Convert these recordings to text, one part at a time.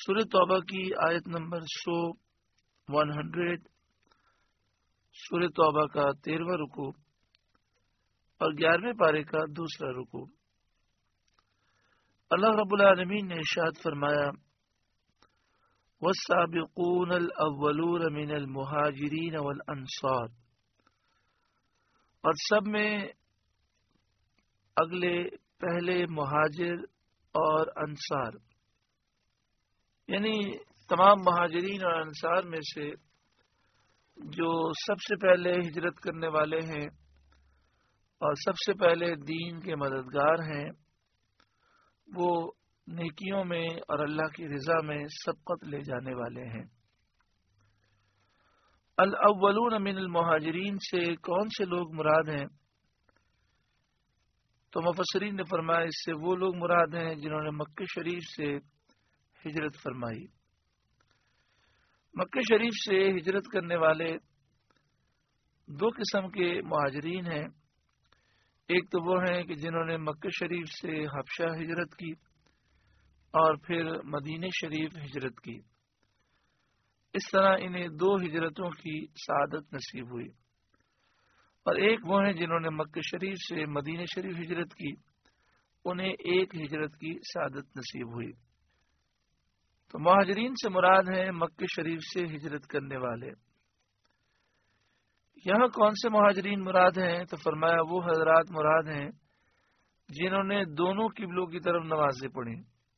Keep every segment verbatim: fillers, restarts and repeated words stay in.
سورہ توبہ کی آیت نمبر سو ون ہنڈریڈ سورہ توبہ کا تیرہواں رکوع اور گیارہویں پارے کا دوسرا رکوع۔ اللہ رب العالمین نے ارشاد فرمایا والسابقون الاولون من المہاجرین والانصار، اور سب میں اگلے پہلے مہاجر اور انصار، یعنی تمام مہاجرین اور انصار میں سے جو سب سے پہلے ہجرت کرنے والے ہیں اور سب سے پہلے دین کے مددگار ہیں، وہ نیکیوں میں اور اللہ کی رضا میں سبقت لے جانے والے ہیں۔ الاولون من المہاجرین سے کون سے لوگ مراد ہیں؟ تو مفسرین نے فرمایا اس سے وہ لوگ مراد ہیں جنہوں نے مکہ شریف سے ہجرت فرمائی۔ مکہ شریف سے ہجرت کرنے والے دو قسم کے مہاجرین ہیں۔ ایک تو وہ ہیں کہ جنہوں نے مکہ شریف سے حبشہ ہجرت کی اور پھر مدینہ شریف ہجرت کی، اس طرح انہیں دو ہجرتوں کی سعادت نصیب ہوئی۔ اور ایک وہ ہیں جنہوں نے مکہ شریف سے مدینہ شریف ہجرت کی، انہیں ایک ہجرت کی سعادت نصیب ہوئی۔ تو مہاجرین سے مراد ہیں مکہ شریف سے ہجرت کرنے والے۔ یہاں کون سے مہاجرین مراد ہیں؟ تو فرمایا وہ حضرات مراد ہیں جنہوں نے دونوں قبلوں کی طرف نمازیں پڑھی،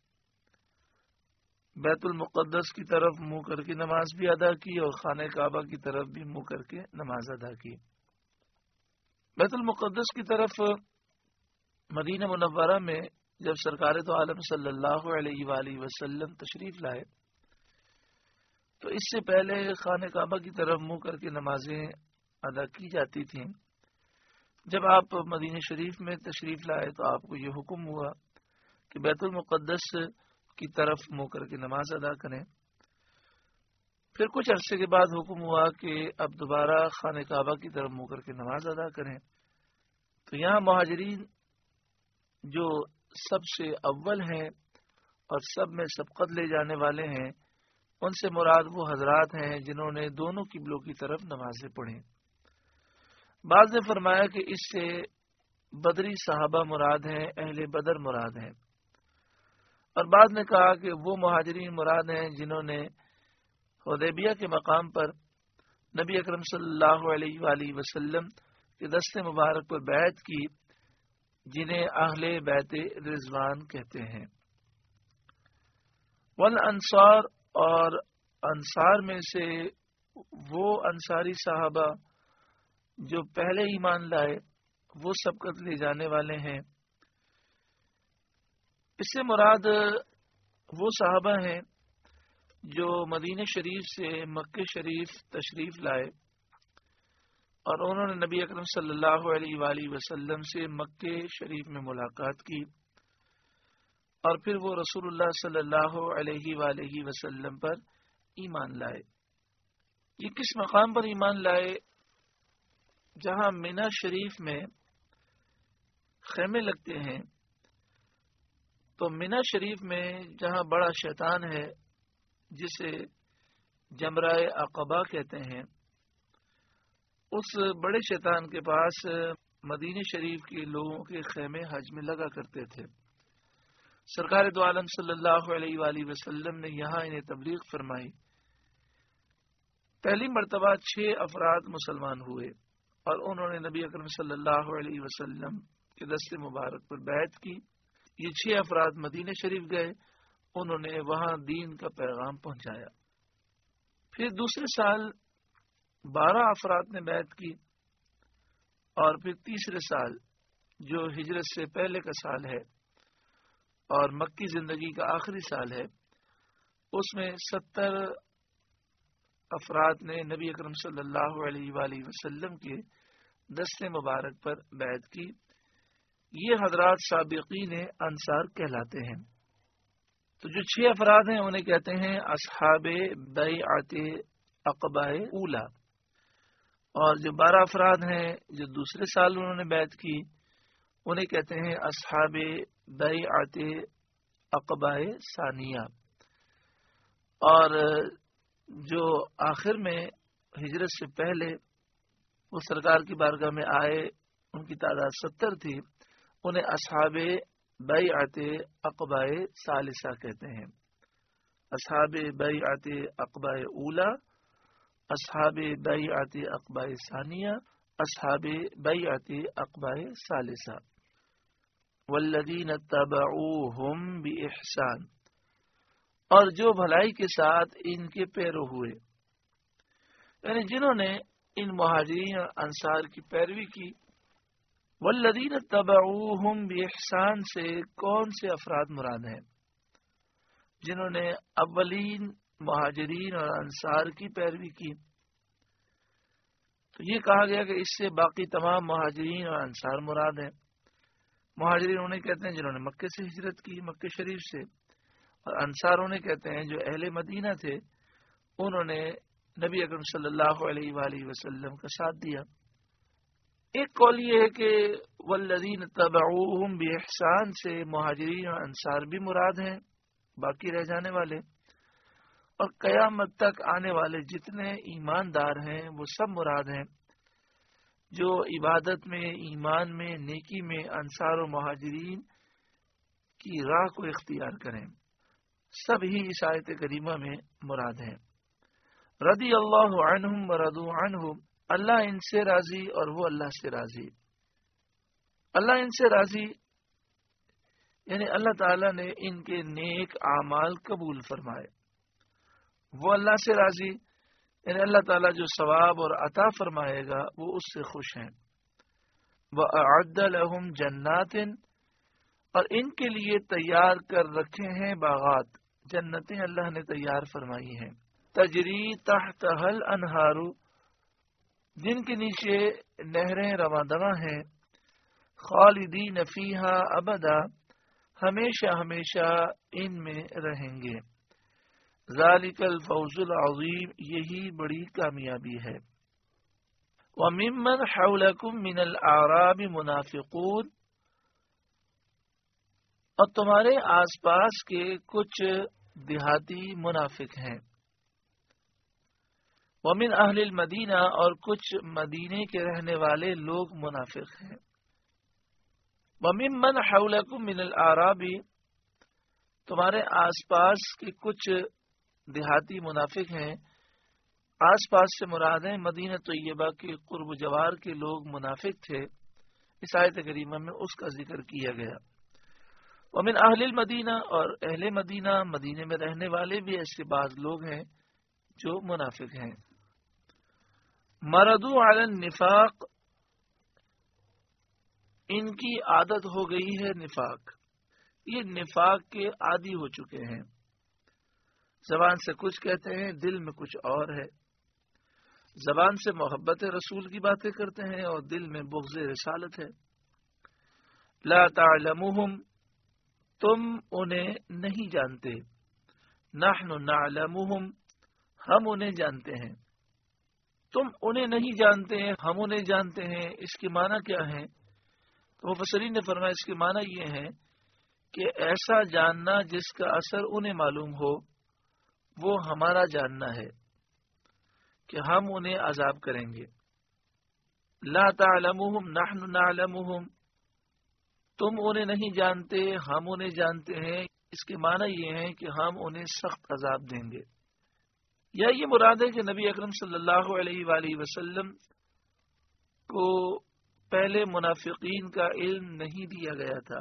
بیت المقدس کی طرف منہ کر کے نماز بھی ادا کی اور خانہ کعبہ کی طرف بھی منہ کر کے نماز ادا کی۔ بیت المقدس کی طرف مدینہ منورہ میں جب سرکار تو عالم صلی اللہ علیہ وآلہ وسلم تشریف لائے تو اس سے پہلے خانہ کعبہ کی طرف منہ کر کے نمازیں ادا کی جاتی تھیں۔ جب آپ مدینہ شریف میں تشریف لائے تو آپ کو یہ حکم ہوا کہ بیت المقدس کی طرف منہ کر کے نماز ادا کریں۔ پھر کچھ عرصے کے بعد حکم ہوا کہ اب دوبارہ خانہ کعبہ کی طرف منہ کر کے نماز ادا کریں۔ تو یہاں مہاجرین جو سب سے اول ہیں اور سب میں سبقت لے جانے والے ہیں، ان سے مراد وہ حضرات ہیں جنہوں نے دونوں قبلوں کی طرف نمازیں پڑھیں۔ بعض نے فرمایا کہ اس سے بدری صحابہ مراد ہیں، اہل بدر مراد ہیں، اور بعض نے کہا کہ وہ مہاجرین مراد ہیں جنہوں نے حدیبیہ کے مقام پر نبی اکرم صلی اللہ علیہ وآلہ وسلم کے دست مبارک پر بیعت کی، جنہیں اہل بیت رضوان کہتے ہیں۔ والانصار، اور انصار میں سے وہ انصاری صحابہ جو پہلے ایمان لائے، وہ سبقت لے جانے والے ہیں۔ اس سے مراد وہ صحابہ ہیں جو مدینہ شریف سے مکہ شریف تشریف لائے اور انہوں نے نبی اکرم صلی اللہ علیہ وآلہ وسلم سے مکہ شریف میں ملاقات کی، اور پھر وہ رسول اللہ صلی اللہ علیہ وآلہ وسلم پر ایمان لائے۔ یہ کس مقام پر ایمان لائے؟ جہاں مینا شریف میں خیمے لگتے ہیں، تو مینا شریف میں جہاں بڑا شیطان ہے جسے جمرہ عقبہ کہتے ہیں، اس بڑے شیطان کے پاس مدینہ شریف کے لوگوں کے خیمے حج میں لگا کرتے تھے۔ سرکار دو عالم صلی اللہ علیہ وآلہ وسلم نے یہاں انہیں تبلیغ فرمائی۔ پہلی مرتبہ چھ افراد مسلمان ہوئے اور انہوں نے نبی اکرم صلی اللہ علیہ وسلم کے دست مبارک پر بیعت کی۔ یہ چھ افراد مدینہ شریف گئے، انہوں نے وہاں دین کا پیغام پہنچایا۔ پھر دوسرے سال بارہ افراد نے بیعت کی، اور پھر تیسرے سال جو ہجرت سے پہلے کا سال ہے اور مکی زندگی کا آخری سال ہے، اس میں ستر افراد نے نبی اکرم صلی اللہ علیہ وآلہ وسلم کے دست مبارک پر بیعت کی۔ یہ حضرات سابقین انصار کہلاتے ہیں۔ تو جو چھ افراد ہیں انہیں کہتے ہیں اصحاب بیعت عقبہ اولا، اور جو بارہ افراد ہیں جو دوسرے سال انہوں نے بیعت کی انہیں کہتے ہیں اصحاب بیعت عقبہ ثانیہ۔ اور جو آخر میں ہجرت سے پہلے وہ سرکار کی بارگاہ میں آئے، ان کی تعداد ستر تھی، انہیں اصحاب بیعت عقبہ ثالثہ کہتے ہیں۔ اصحاب بیعت عقبہ اولا، اصحاب بیعت عقبہ ثانیہ، اصحاب بیعت عقبہ ثالثہ۔ والذین اتبعوہم بإحسان، اور جو بھلائی کے ساتھ ان کے پیرو ہوئے، یعنی جنہوں نے ان مہاجرین اور انصار کی پیروی کی۔ والذین اتبعوہم بإحسان سے کون سے افراد مراد ہیں؟ جنہوں نے اولین مہاجرین اور انصار کی پیروی کی۔ تو یہ کہا گیا کہ اس سے باقی تمام مہاجرین اور انصار مراد ہیں۔ مہاجرین انہیں کہتے ہیں جنہوں نے مکے سے ہجرت کی، مکے شریف سے، اور انصار انہیں کہتے ہیں جو اہل مدینہ تھے، انہوں نے نبی اکرم صلی اللہ علیہ وآلہ وسلم کا ساتھ دیا۔ ایک قول یہ ہے کہ والذین تبعوہم بإحسان سے مہاجرین اور انصار بھی مراد ہیں، باقی رہ جانے والے، اور قیامت تک آنے والے جتنے ایماندار ہیں وہ سب مراد ہیں جو عبادت میں، ایمان میں، نیکی میں انصار و مہاجرین کی راہ کو اختیار کریں، سب ہی اس آیت کریمہ میں مراد ہیں۔ رضی اللہ عنہم ورضوا عنہ، اللہ ان سے راضی اور وہ اللہ سے راضی۔ اللہ ان سے راضی یعنی اللہ تعالیٰ نے ان کے نیک اعمال قبول فرمائے، وہ اللہ سے راضی یعنی اللہ تعالیٰ جو ثواب اور عطا فرمائے گا وہ اس سے خوش ہیں۔ وَأَعَدَّ لَهُمْ جَنَّاتٍ، اور ان کے لیے تیار کر رکھے ہیں باغات، جنتیں اللہ نے تیار فرمائی ہیں، تجری تحتها الانہار، جن کے نیچے نہریں رواں دواں ہیں، خالدین فیہا ابدا، ہمیشہ ہمیشہ ان میں رہیں گے۔ ذالک الفوز العظیم، یہی بڑی کامیابی ہے۔ وَمِمَّنْ حَوْلَكُمْ مِنَ الْأَعْرَابِ مُنَافِقُونَ، اور تمہارے آس پاس کے کچھ دیہاتی منافق ہیں۔ وَمِنْ أَهْلِ الْمَدِينَةِ، اور کچھ مدینے کے رہنے والے لوگ منافق ہیں۔ وَمِمَّنْ حَوْلَكُمْ مِنَ الْأَعْرَابِ، تمہارے آس پاس کے کچھ دیہاتی منافق ہیں۔ آس پاس سے مراد ہیں مدینہ طیبہ کے قرب و جوار کے لوگ منافق تھے، اس آیت کریمہ میں اس کا ذکر کیا گیا۔ ومن اہل المدینہ، اور اہل مدینہ، مدینے میں رہنے والے بھی ایسے بعض لوگ ہیں جو منافق ہیں۔ مردو علی النفاق، ان کی عادت ہو گئی ہے نفاق، یہ نفاق کے عادی ہو چکے ہیں، زبان سے کچھ کہتے ہیں دل میں کچھ اور ہے، زبان سے محبت رسول کی باتیں کرتے ہیں اور دل میں بغض رسالت ہے۔ لا تعلمهم، تم انہیں نہیں جانتے، نحن نعلمهم، ہم انہیں جانتے ہیں۔ تم انہیں نہیں جانتے ہیں، ہم انہیں جانتے ہیں، اس کے معنی کیا ہے؟ تو مفسرین نے فرمایا اس کے معنی یہ ہے کہ ایسا جاننا جس کا اثر انہیں معلوم ہو، وہ ہمارا جاننا ہے کہ ہم انہیں عذاب کریں گے۔ لا تعلمهم نحن نعلمهم، تم انہیں نہیں جانتے، ہم انہیں جانتے ہیں، اس کے معنی یہ ہے کہ ہم انہیں سخت عذاب دیں گے۔ یا یہ مراد ہے کہ نبی اکرم صلی اللہ علیہ وآلہ وسلم کو پہلے منافقین کا علم نہیں دیا گیا تھا،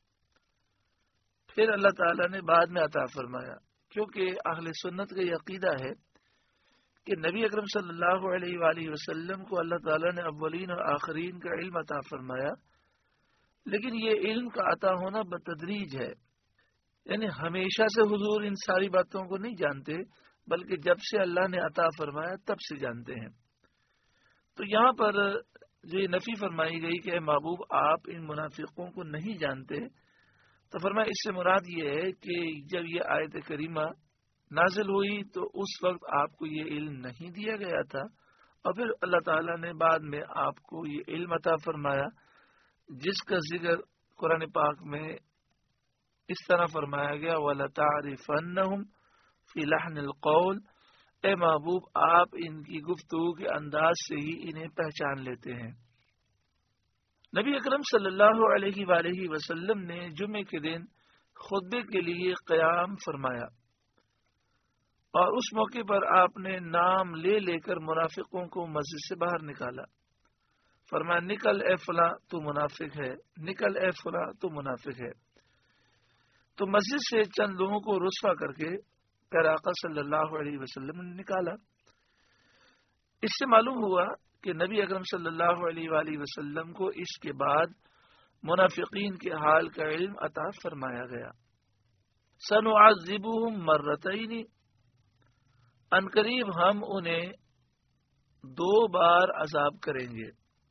پھر اللہ تعالیٰ نے بعد میں عطا فرمایا، کیونکہ اہل سنت کا یہ عقیدہ ہے کہ نبی اکرم صلی اللہ علیہ وآلہ وسلم کو اللہ تعالیٰ نے اولین اور آخرین کا علم عطا فرمایا، لیکن یہ علم کا عطا ہونا بتدریج ہے، یعنی ہمیشہ سے حضور ان ساری باتوں کو نہیں جانتے، بلکہ جب سے اللہ نے عطا فرمایا تب سے جانتے ہیں۔ تو یہاں پر جو یہ نفی فرمائی گئی کہ اے محبوب آپ ان منافقوں کو نہیں جانتے، تو فرمایا اس سے مراد یہ ہے کہ جب یہ آیت کریمہ نازل ہوئی تو اس وقت آپ کو یہ علم نہیں دیا گیا تھا، اور پھر اللہ تعالیٰ نے بعد میں آپ کو یہ علم عطا فرمایا، جس کا ذکر قرآن پاک میں اس طرح فرمایا گیا وَلَتَعْرِفَنَّهُمْ فی لحن القول، اے محبوب آپ ان کی گفتگو کے انداز سے ہی انہیں پہچان لیتے ہیں۔ نبی اکرم صلی اللہ علیہ وآلہ وسلم نے جمعے کے دن خطبے کے لیے قیام فرمایا اور اس موقع پر آپ نے نام لے لے کر منافقوں کو مسجد سے باہر نکالا۔ فرمایا نکل اے فلاں تو منافق ہے، نکل اے فلاں تو منافق ہے۔ تو مسجد سے چند لوگوں کو رسوا کر کے پیارے آقا صلی اللہ علیہ وسلم نے نکالا۔ اس سے معلوم ہوا کہ نبی اکرم صلی اللہ علیہ وآلہ وسلم کو اس کے بعد منافقین کے حال کا علم عطا فرمایا گیا۔ سنعذبهم مرتین، عنقریب ہم انہیں دو بار عذاب کریں گے،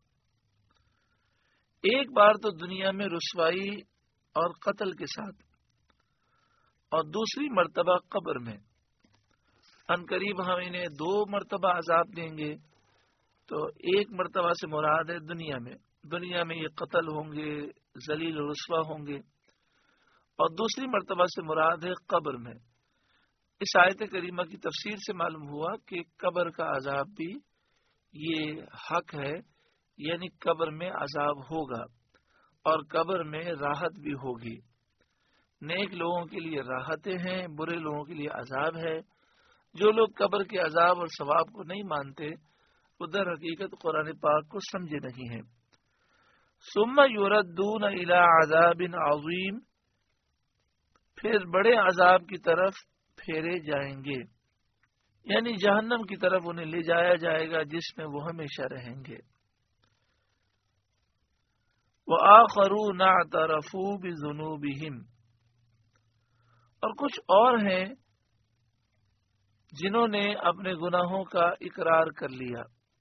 ایک بار تو دنیا میں رسوائی اور قتل کے ساتھ، اور دوسری مرتبہ قبر میں۔ عنقریب ہم انہیں دو مرتبہ عذاب دیں گے، تو ایک مرتبہ سے مراد ہے دنیا میں، دنیا میں یہ قتل ہوں گے، ذلیل و رسوا ہوں گے، اور دوسری مرتبہ سے مراد ہے قبر میں۔ اس آیت کریمہ کی تفسیر سے معلوم ہوا کہ قبر کا عذاب بھی یہ حق ہے، یعنی قبر میں عذاب ہوگا اور قبر میں راحت بھی ہوگی۔ نیک لوگوں کے لیے راحتیں ہیں، برے لوگوں کے لیے عذاب ہے۔ جو لوگ قبر کے عذاب اور ثواب کو نہیں مانتے وہ در حقیقت قرآن پاک کو سمجھے نہیں ہیں۔ ثم یردون الی عذاب عظیم، پھر بڑے عذاب کی طرف پھیرے جائیں گے، یعنی جہنم کی طرف انہیں لے جایا جائے گا جس میں وہ ہمیشہ رہیں گے۔ وآخرون اعترفوا بذنوبہم، اور کچھ اور ہیں جنہوں نے اپنے گناہوں کا اقرار کر لیا۔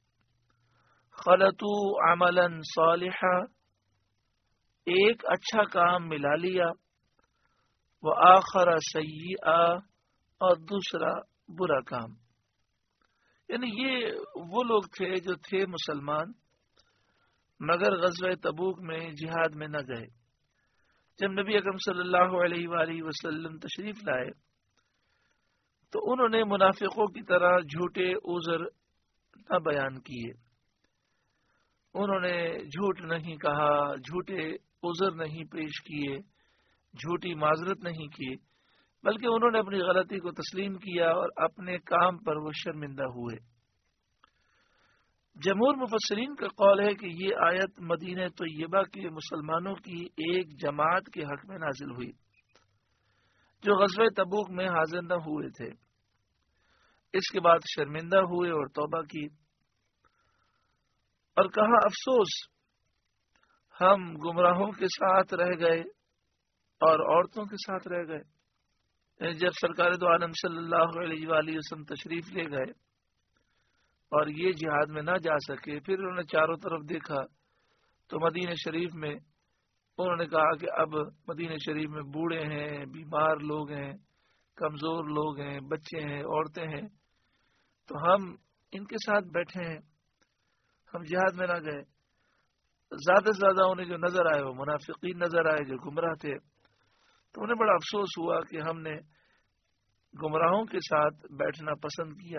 خلطوا عملا صالحا، ایک اچھا کام ملا لیا، وآخر سیئا، اور دوسرا برا کام۔ یعنی یہ وہ لوگ تھے جو تھے مسلمان مگر غزوہ تبوک میں جہاد میں نہ گئے۔ جب نبی اکرم صلی اللہ علیہ وآلہ وسلم تشریف لائے تو انہوں نے منافقوں کی طرح جھوٹے عذر نہ بیان کیے، انہوں نے جھوٹ نہیں کہا، جھوٹے عذر نہیں پیش کیے، جھوٹی معذرت نہیں کی، بلکہ انہوں نے اپنی غلطی کو تسلیم کیا اور اپنے کام پر وہ شرمندہ ہوئے۔ جمہور مفسرین کا قول ہے کہ یہ آیت مدینہ طیبہ کے مسلمانوں کی ایک جماعت کے حق میں نازل ہوئی جو غزوہ تبوک میں حاضر نہ ہوئے تھے، اس کے بعد شرمندہ ہوئے اور توبہ کی اور کہا افسوس ہم گمراہوں کے ساتھ رہ گئے اور عورتوں کے ساتھ رہ گئے۔ جب سرکار دو عالم صلی اللہ علیہ وآلہ وسلم تشریف لے گئے اور یہ جہاد میں نہ جا سکے، پھر انہوں نے چاروں طرف دیکھا تو مدینہ شریف میں انہوں نے کہا کہ اب مدینہ شریف میں بوڑھے ہیں، بیمار لوگ ہیں، کمزور لوگ ہیں، بچے ہیں، عورتیں ہیں، تو ہم ان کے ساتھ بیٹھے ہیں، ہم جہاد میں نہ گئے۔ زیادہ سے زیادہ انہیں جو نظر آئے وہ منافقین نظر آئے جو گمراہ تھے، تو انہیں بڑا افسوس ہوا کہ ہم نے گمراہوں کے ساتھ بیٹھنا پسند کیا،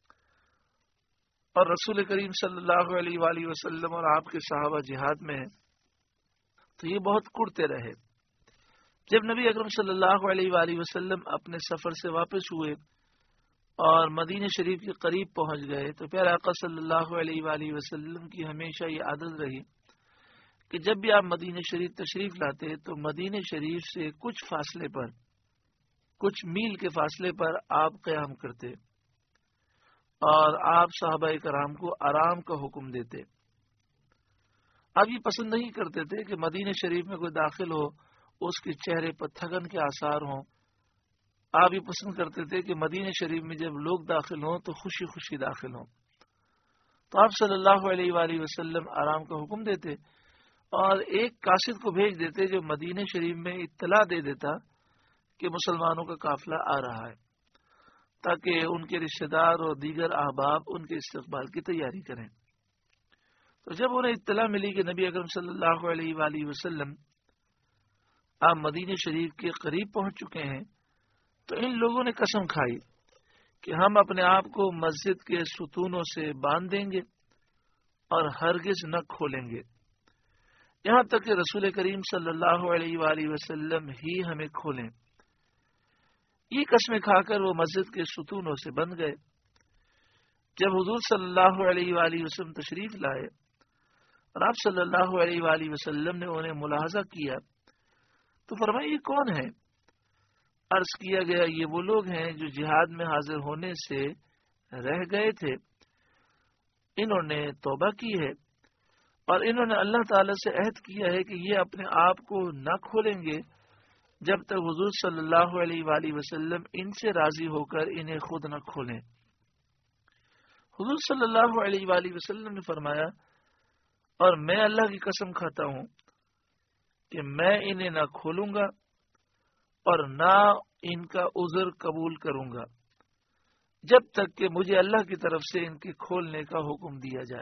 اور رسول کریم صلی اللہ علیہ وآلہ وسلم اور آپ کے صحابہ جہاد میں ہیں، تو یہ بہت کڑتے رہے۔ جب نبی اکرم صلی اللہ علیہ وآلہ وسلم اپنے سفر سے واپس ہوئے اور مدینہ شریف کے قریب پہنچ گئے تو پیارے آقا صلی اللہ علیہ وآلہ وسلم کی ہمیشہ یہ عادت رہی کہ جب بھی آپ مدینہ شریف تشریف لاتے تو مدینہ شریف سے کچھ فاصلے پر، کچھ میل کے فاصلے پر آپ قیام کرتے اور آپ صحابہ کرام کو آرام کا حکم دیتے۔ آپ یہ پسند نہیں کرتے تھے کہ مدینہ شریف میں کوئی داخل ہو اس کے چہرے پر تھکن کے آثار ہوں، آپ یہ پسند کرتے تھے کہ مدینہ شریف میں جب لوگ داخل ہوں تو خوشی خوشی داخل ہوں۔ تو آپ صلی اللہ علیہ وآلہ وسلم آرام کا حکم دیتے اور ایک قاصد کو بھیج دیتے جو مدینہ شریف میں اطلاع دے دیتا کہ مسلمانوں کا قافلہ آ رہا ہے، تاکہ ان کے رشتہ دار اور دیگر احباب ان کے استقبال کی تیاری کریں۔ تو جب انہیں اطلاع ملی کہ نبی اکرم صلی اللہ علیہ وآلہ وسلم آپ مدینہ شریف کے قریب پہنچ چکے ہیں تو ان لوگوں نے قسم کھائی کہ ہم اپنے آپ کو مسجد کے ستونوں سے باندھ دیں گے اور ہرگز نہ کھولیں گے یہاں تک کہ رسول کریم صلی اللہ علیہ وآلہ وسلم ہی ہمیں کھولیں۔ یہ قسمیں کھا کر وہ مسجد کے ستونوں سے بند گئے۔ جب حضور صلی اللہ علیہ وآلہ وسلم تشریف لائے اور آپ صلی اللہ علیہ وآلہ وسلم نے انہیں ملاحظہ کیا تو فرمایا یہ کون ہے؟ عرض کیا گیا یہ وہ لوگ ہیں جو جہاد میں حاضر ہونے سے رہ گئے تھے، انہوں نے توبہ کی ہے اور انہوں نے اللہ تعالی سے عہد کیا ہے کہ یہ اپنے آپ کو نہ کھولیں گے جب تک حضور صلی اللہ علیہ وآلہ وسلم ان سے راضی ہو کر انہیں خود نہ کھولیں۔ حضور صلی اللہ علیہ وآلہ وسلم نے فرمایا اور میں اللہ کی قسم کھاتا ہوں کہ میں انہیں نہ کھولوں گا اور نہ ان کا عذر قبول کروں گا جب تک کہ مجھے اللہ کی طرف سے ان کے کھولنے کا حکم دیا جائے۔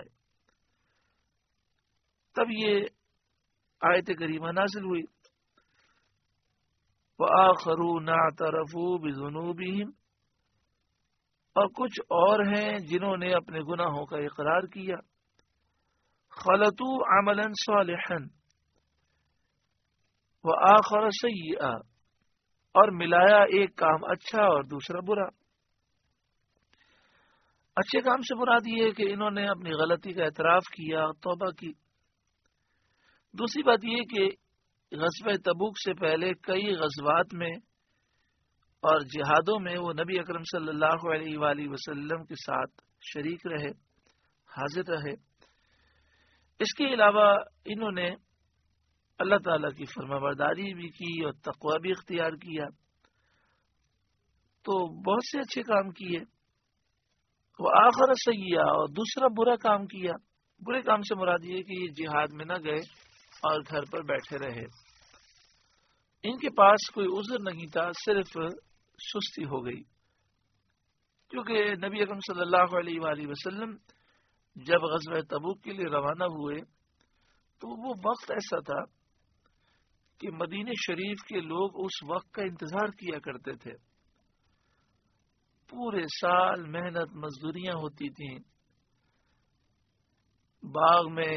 تب یہ آیت کریمہ نازل ہوئی وَآخَرُونَ اعْتَرَفُوا بِذُنُوبِهِمْ، اور کچھ اور ہیں جنہوں نے اپنے گناہوں کا اقرار کیا، خَلَطُوا عَمَلًا صَالِحًا وَآخَرَ سَيِّئًا، اور ملایا ایک کام اچھا اور دوسرا برا۔ اچھے کام سے مراد یہ ہے کہ انہوں نے اپنی غلطی کا اعتراف کیا، توبہ کی۔ دوسری بات یہ کہ غزوہ تبوک سے پہلے کئی غزوات میں اور جہادوں میں وہ نبی اکرم صلی اللہ علیہ وآلہ وسلم کے ساتھ شریک رہے، حاضر رہے۔ اس کے علاوہ انہوں نے اللہ تعالیٰ کی فرما برداری بھی کی اور تقوی بھی اختیار کیا، تو بہت سے اچھے کام کیے۔ وہ آخر سیئہ، اور دوسرا برا کام کیا۔ برے کام سے مراد یہ کہ یہ جہاد میں نہ گئے اور گھر پر بیٹھے رہے، ان کے پاس کوئی عذر نہیں تھا، صرف سستی ہو گئی، کیونکہ نبی اکرم صلی اللہ علیہ وآلہ وسلم جب غزوہ تبوک کے لیے روانہ ہوئے تو وہ وقت ایسا تھا کہ مدینہ شریف کے لوگ اس وقت کا انتظار کیا کرتے تھے۔ پورے سال محنت مزدوریاں ہوتی تھیں، باغ میں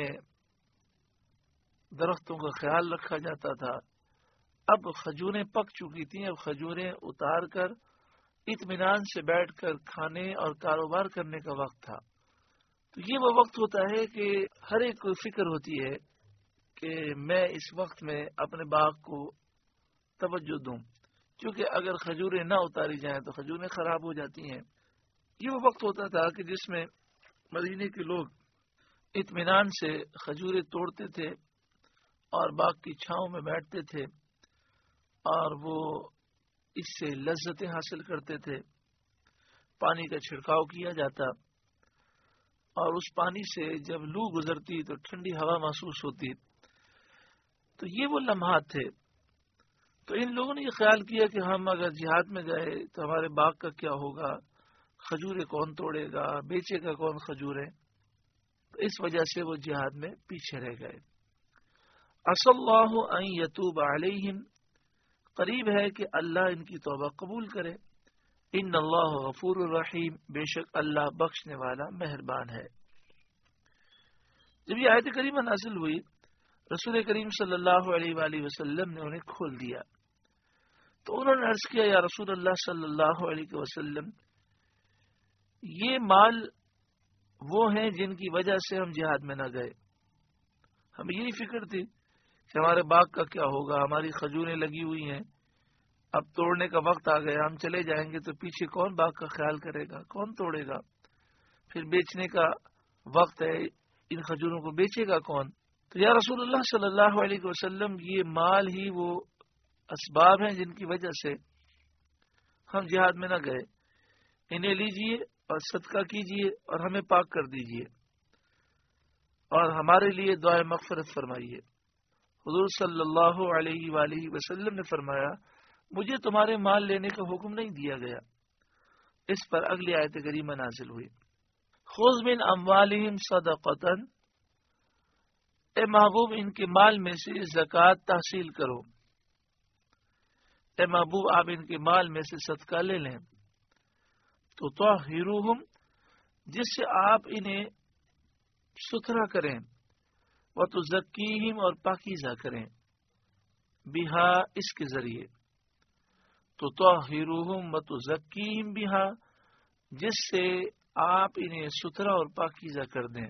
درختوں کا خیال رکھا جاتا تھا۔ اب کھجوریں پک چکی تھیں، اب کھجوریں اتار کر اطمینان سے بیٹھ کر کھانے اور کاروبار کرنے کا وقت تھا۔ تو یہ وہ وقت ہوتا ہے کہ ہر ایک کو فکر ہوتی ہے کہ میں اس وقت میں اپنے باغ کو توجہ دوں، کیونکہ اگر کھجوریں نہ اتاری جائیں تو کھجوریں خراب ہو جاتی ہیں۔ یہ وہ وقت ہوتا تھا کہ جس میں مدینے کے لوگ اطمینان سے کھجوریں توڑتے تھے اور باغ کی چھاؤں میں بیٹھتے تھے اور وہ اس سے لذتیں حاصل کرتے تھے۔ پانی کا چھڑکاؤ کیا جاتا اور اس پانی سے جب لو گزرتی تو ٹھنڈی ہوا محسوس ہوتی۔ تو یہ وہ لمحات تھے۔ تو ان لوگوں نے یہ خیال کیا کہ ہم اگر جہاد میں گئے تو ہمارے باغ کا کیا ہوگا، کھجوریں کون توڑے گا، بیچے گا کون کھجوریں، تو اس وجہ سے وہ جہاد میں پیچھے رہ گئے۔ عسى اللہ ان یتوب علیہم، قریب ہے کہ اللہ ان کی توبہ قبول کرے۔ ان اللہ غفور الرحیم، بے شک اللہ بخشنے والا مہربان ہے۔ جب یہ آیت کریمہ نازل ہوئی رسول کریم صلی اللہ علیہ وآلہ وسلم نے انہیں کھول دیا، تو انہوں نے عرض کیا یا رسول اللہ صلی اللہ علیہ وسلم، یہ مال وہ ہیں جن کی وجہ سے ہم جہاد میں نہ گئے، ہمیں یہی فکر تھی کہ ہمارے باغ کا کیا ہوگا، ہماری کھجوریں لگی ہوئی ہیں، اب توڑنے کا وقت آ گیا، ہم چلے جائیں گے تو پیچھے کون باغ کا خیال کرے گا، کون توڑے گا، پھر بیچنے کا وقت ہے، ان کھجوروں کو بیچے گا کون۔ تو یا رسول اللہ صلی اللہ علیہ وسلم، یہ مال ہی وہ اسباب ہیں جن کی وجہ سے ہم جہاد میں نہ گئے، انہیں لیجئے اور صدقہ کیجئے اور ہمیں پاک کر دیجئے اور ہمارے لیے دعائے مغفرت فرمائیے۔ حضور صلی اللہ علیہ وآلہ وسلم نے فرمایا مجھے تمہارے مال لینے کا حکم نہیں دیا گیا۔ اس پر اگلی آیت کریمہ نازل ہوئی، خذ من اموالہم صدقۃ، اے محبوب ان کے مال میں سے زکوٰۃ تحصیل کرو۔ اے محبوب آپ ان کے مال میں سے صدقہ لے لیں، تو طاہروہم، جس سے آپ انہیں ستھرا کریں، وتزکیہم، اور پاکیزہ کریں، بہا، اس کے ذریعے، تو طاہروہم وتزکیہم بہا، جس سے آپ انہیں ستھرا اور پاکیزہ کر دیں۔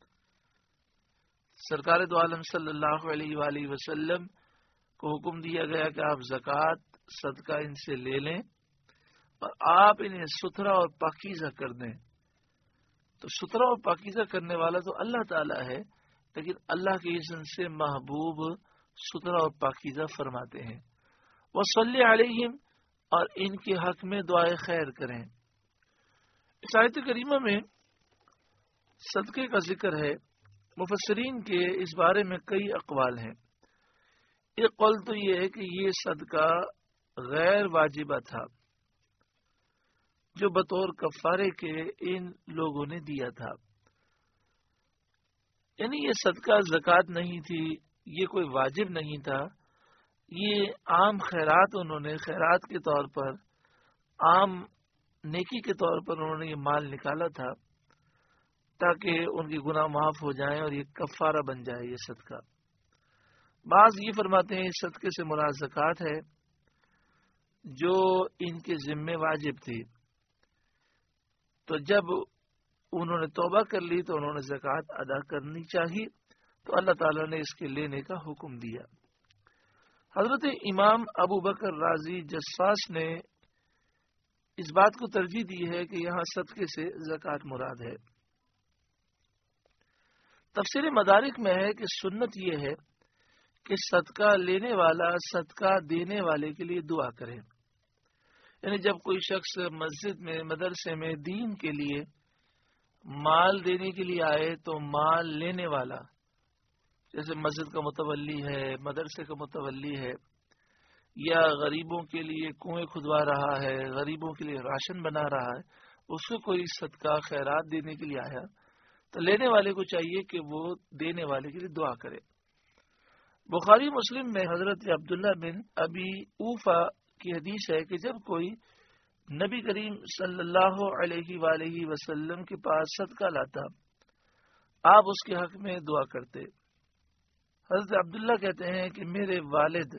سرکار دو عالم صلی اللہ علیہ وآلہ وسلم کو حکم دیا گیا کہ آپ زکوٰۃ صدقہ ان سے لے لیں اور آپ انہیں ستھرا اور پاکیزہ کر دیں۔ تو ستھرا اور پاکیزہ کرنے والا تو اللہ تعالیٰ ہے، لیکن اللہ کے اذن سے محبوب ستھرا اور پاکیزہ فرماتے ہیں۔ وصلی علیہم، اور ان کے حق میں دعائے خیر کریں۔ اس آیت کریمہ میں صدقے کا ذکر ہے۔ مفسرین کے اس بارے میں کئی اقوال ہیں۔ ایک قول تو یہ ہے کہ یہ صدقہ غیر واجبہ تھا جو بطور کفارے کے ان لوگوں نے دیا تھا، یعنی یہ صدقہ زکوٰۃ نہیں تھی، یہ کوئی واجب نہیں تھا، یہ عام خیرات، انہوں نے خیرات کے طور پر، عام نیکی کے طور پر انہوں نے یہ مال نکالا تھا تاکہ ان کی گناہ معاف ہو جائیں اور یہ کفارہ بن جائے یہ صدقہ۔ بعض یہ فرماتے ہیں اس صدقے سے مراد زکوٰۃ ہے جو ان کے ذمے واجب تھی، تو جب انہوں نے توبہ کر لی تو انہوں نے زکوٰۃ ادا کرنی چاہیے، تو اللہ تعالیٰ نے اس کے لینے کا حکم دیا۔ حضرت امام ابو بکر رازی جساس نے اس بات کو ترجیح دی ہے کہ یہاں صدقے سے زکوٰۃ مراد ہے۔ تفسیر مدارک میں ہے کہ سنت یہ ہے کہ صدقہ لینے والا صدقہ دینے والے کے لیے دعا کرے، یعنی جب کوئی شخص مسجد میں، مدرسے میں دین کے لیے مال دینے کے لیے آئے تو مال لینے والا، جیسے مسجد کا متولی ہے، مدرسے کا متولی ہے، یا غریبوں کے لیے کنویں کھدوا رہا ہے، غریبوں کے لیے راشن بنا رہا ہے، اس کو کوئی صدقہ خیرات دینے کے لیے آیا تو لینے والے کو چاہیے کہ وہ دینے والے کے لیے دعا کرے۔ بخاری مسلم میں حضرت عبداللہ بن ابی اوفا کی حدیث ہے کہ جب کوئی نبی کریم صلی اللہ علیہ وآلہ وسلم کے پاس صدقہ لاتا، آپ اس کے حق میں دعا کرتے۔ حضرت عبداللہ کہتے ہیں کہ میرے والد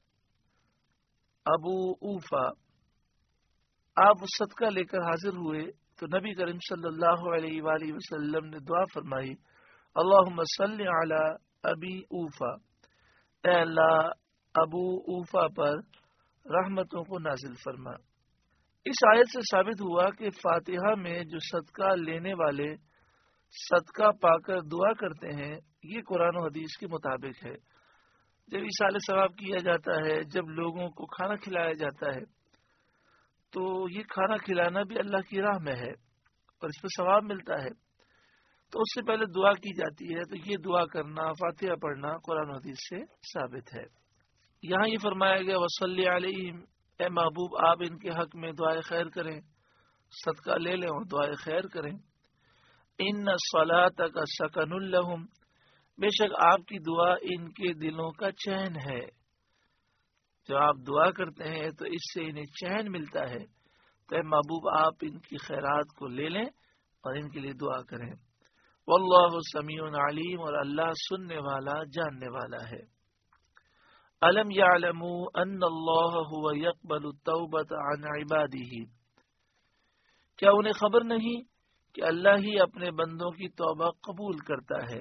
ابو اوفا آپ صدقہ لے کر حاضر ہوئے تو نبی کریم صلی اللہ علیہ وآلہ وسلم نے دعا فرمائی، اللہم صلی علی ابی اوفا، اے اللہ ابو اوفا پر رحمتوں کو نازل فرما۔ اس آیت سے ثابت ہوا کہ فاتحہ میں جو صدقہ لینے والے صدقہ پا کر دعا کرتے ہیں یہ قرآن و حدیث کے مطابق ہے۔ جب ایصال ثواب کیا جاتا ہے، جب لوگوں کو کھانا کھلایا جاتا ہے، تو یہ کھانا کھلانا بھی اللہ کی راہ میں ہے اور اس پہ ثواب ملتا ہے، تو اس سے پہلے دعا کی جاتی ہے، تو یہ دعا کرنا، فاتحہ پڑھنا قرآن و حدیث سے ثابت ہے۔ یہاں یہ فرمایا گیا وصلی علیہم، اے محبوب آپ ان کے حق میں دعائے خیر کریں، صدقہ لے لیں اور دعائے خیر کریں۔ ان صلاتک سکن لہم، بے شک آپ کی دعا ان کے دلوں کا چین ہے، جب آپ دعا کرتے ہیں تو اس سے انہیں چین ملتا ہے، تو اے محبوب آپ ان کی خیرات کو لے لیں اور ان کے لیے دعا کریں۔ واللہ سمیع علیم، اور اللہ سننے والا جاننے والا ہے۔ الم یعلموا ان اللہ هو یقبل التوبۃ عن عبادہ، کیا انہیں خبر نہیں کہ اللہ ہی اپنے بندوں کی توبہ قبول کرتا ہے۔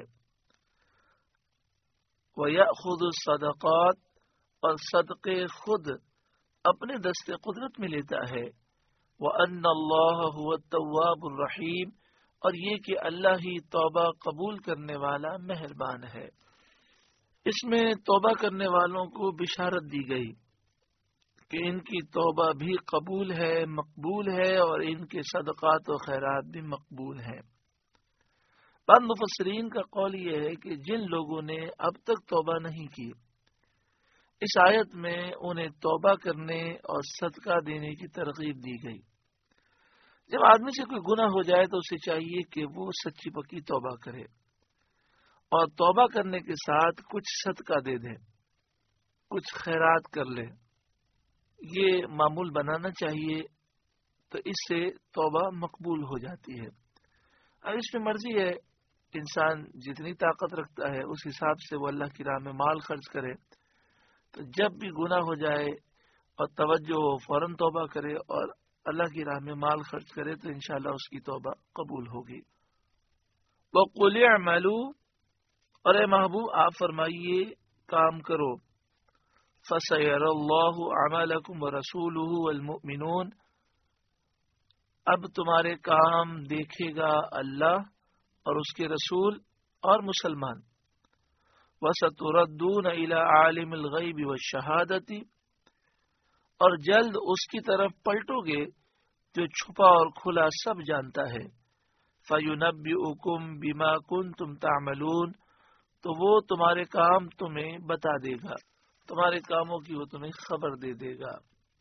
وَيَأْخُذُ الصَّدَقَاتِ، اور صدقے خود اپنے دست قدرت میں لیتا ہے۔ وَأَنَّ اللَّهَ هُوَ التَّوَّابُ الرَّحِيمُ، اور یہ کہ اللہ ہی توبہ قبول کرنے والا مہربان ہے۔ اس میں توبہ کرنے والوں کو بشارت دی گئی کہ ان کی توبہ بھی قبول ہے، مقبول ہے، اور ان کے صدقات و خیرات بھی مقبول ہیں۔ بعض مفسرین کا قول یہ ہے کہ جن لوگوں نے اب تک توبہ نہیں کی، اس آیت میں انہیں توبہ کرنے اور صدقہ دینے کی ترغیب دی گئی۔ جب آدمی سے کوئی گناہ ہو جائے تو اسے چاہیے کہ وہ سچی پکی توبہ کرے اور توبہ کرنے کے ساتھ کچھ صدقہ دے دے، کچھ خیرات کر لے، یہ معمول بنانا چاہیے، تو اس سے توبہ مقبول ہو جاتی ہے۔ اور اس میں مرضی ہے، انسان جتنی طاقت رکھتا ہے اس حساب سے وہ اللہ کی راہ میں مال خرچ کرے، تو جب بھی گناہ ہو جائے اور توجہ ہو فوراً توبہ کرے اور اللہ کی راہ میں مال خرچ کرے تو انشاءاللہ اس کی توبہ قبول ہوگی۔ وَقُلِ اعْمَلُوا، اور اے محبوب آپ فرمائیے کام کرو، فَسَيَرَى اللَّهُ عَمَلَكُمْ وَرَسُولُهُ وَالْمُؤْمِنُونَ، اب تمہارے کام دیکھے گا اللہ اور اس کے رسول اور مسلمان۔ وَسَتُرَدُّونَ إِلَىٰ عَالِمِ الْغَيْبِ وَالشَّهَادَةِ، اور جلد اس کی طرف پلٹو گے جو چھپا اور کھلا سب جانتا ہے۔ فَيُنَبِّئُكُم بِمَا كُنتُمْ تَعْمَلُونَ، تو وہ تمہارے کام تمہیں بتا دے گا، تمہارے کاموں کی وہ تمہیں خبر دے دے گا۔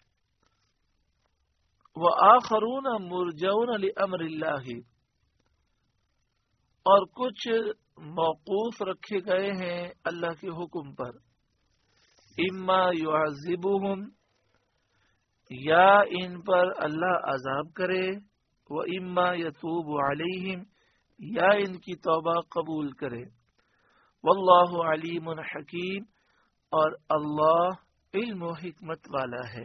وَآخَرُونَ مُرْجَوْنَ لِأَمْرِ اللَّهِ، اور کچھ موقوف رکھے گئے ہیں اللہ کے حکم پر۔ اما يعذبهم، یا ان پر اللہ عذاب کرے، و اما یتوب علیہم، یا ان کی توبہ قبول کرے۔ واللہ علیم حکیم، اور اللہ علم و حکمت والا ہے۔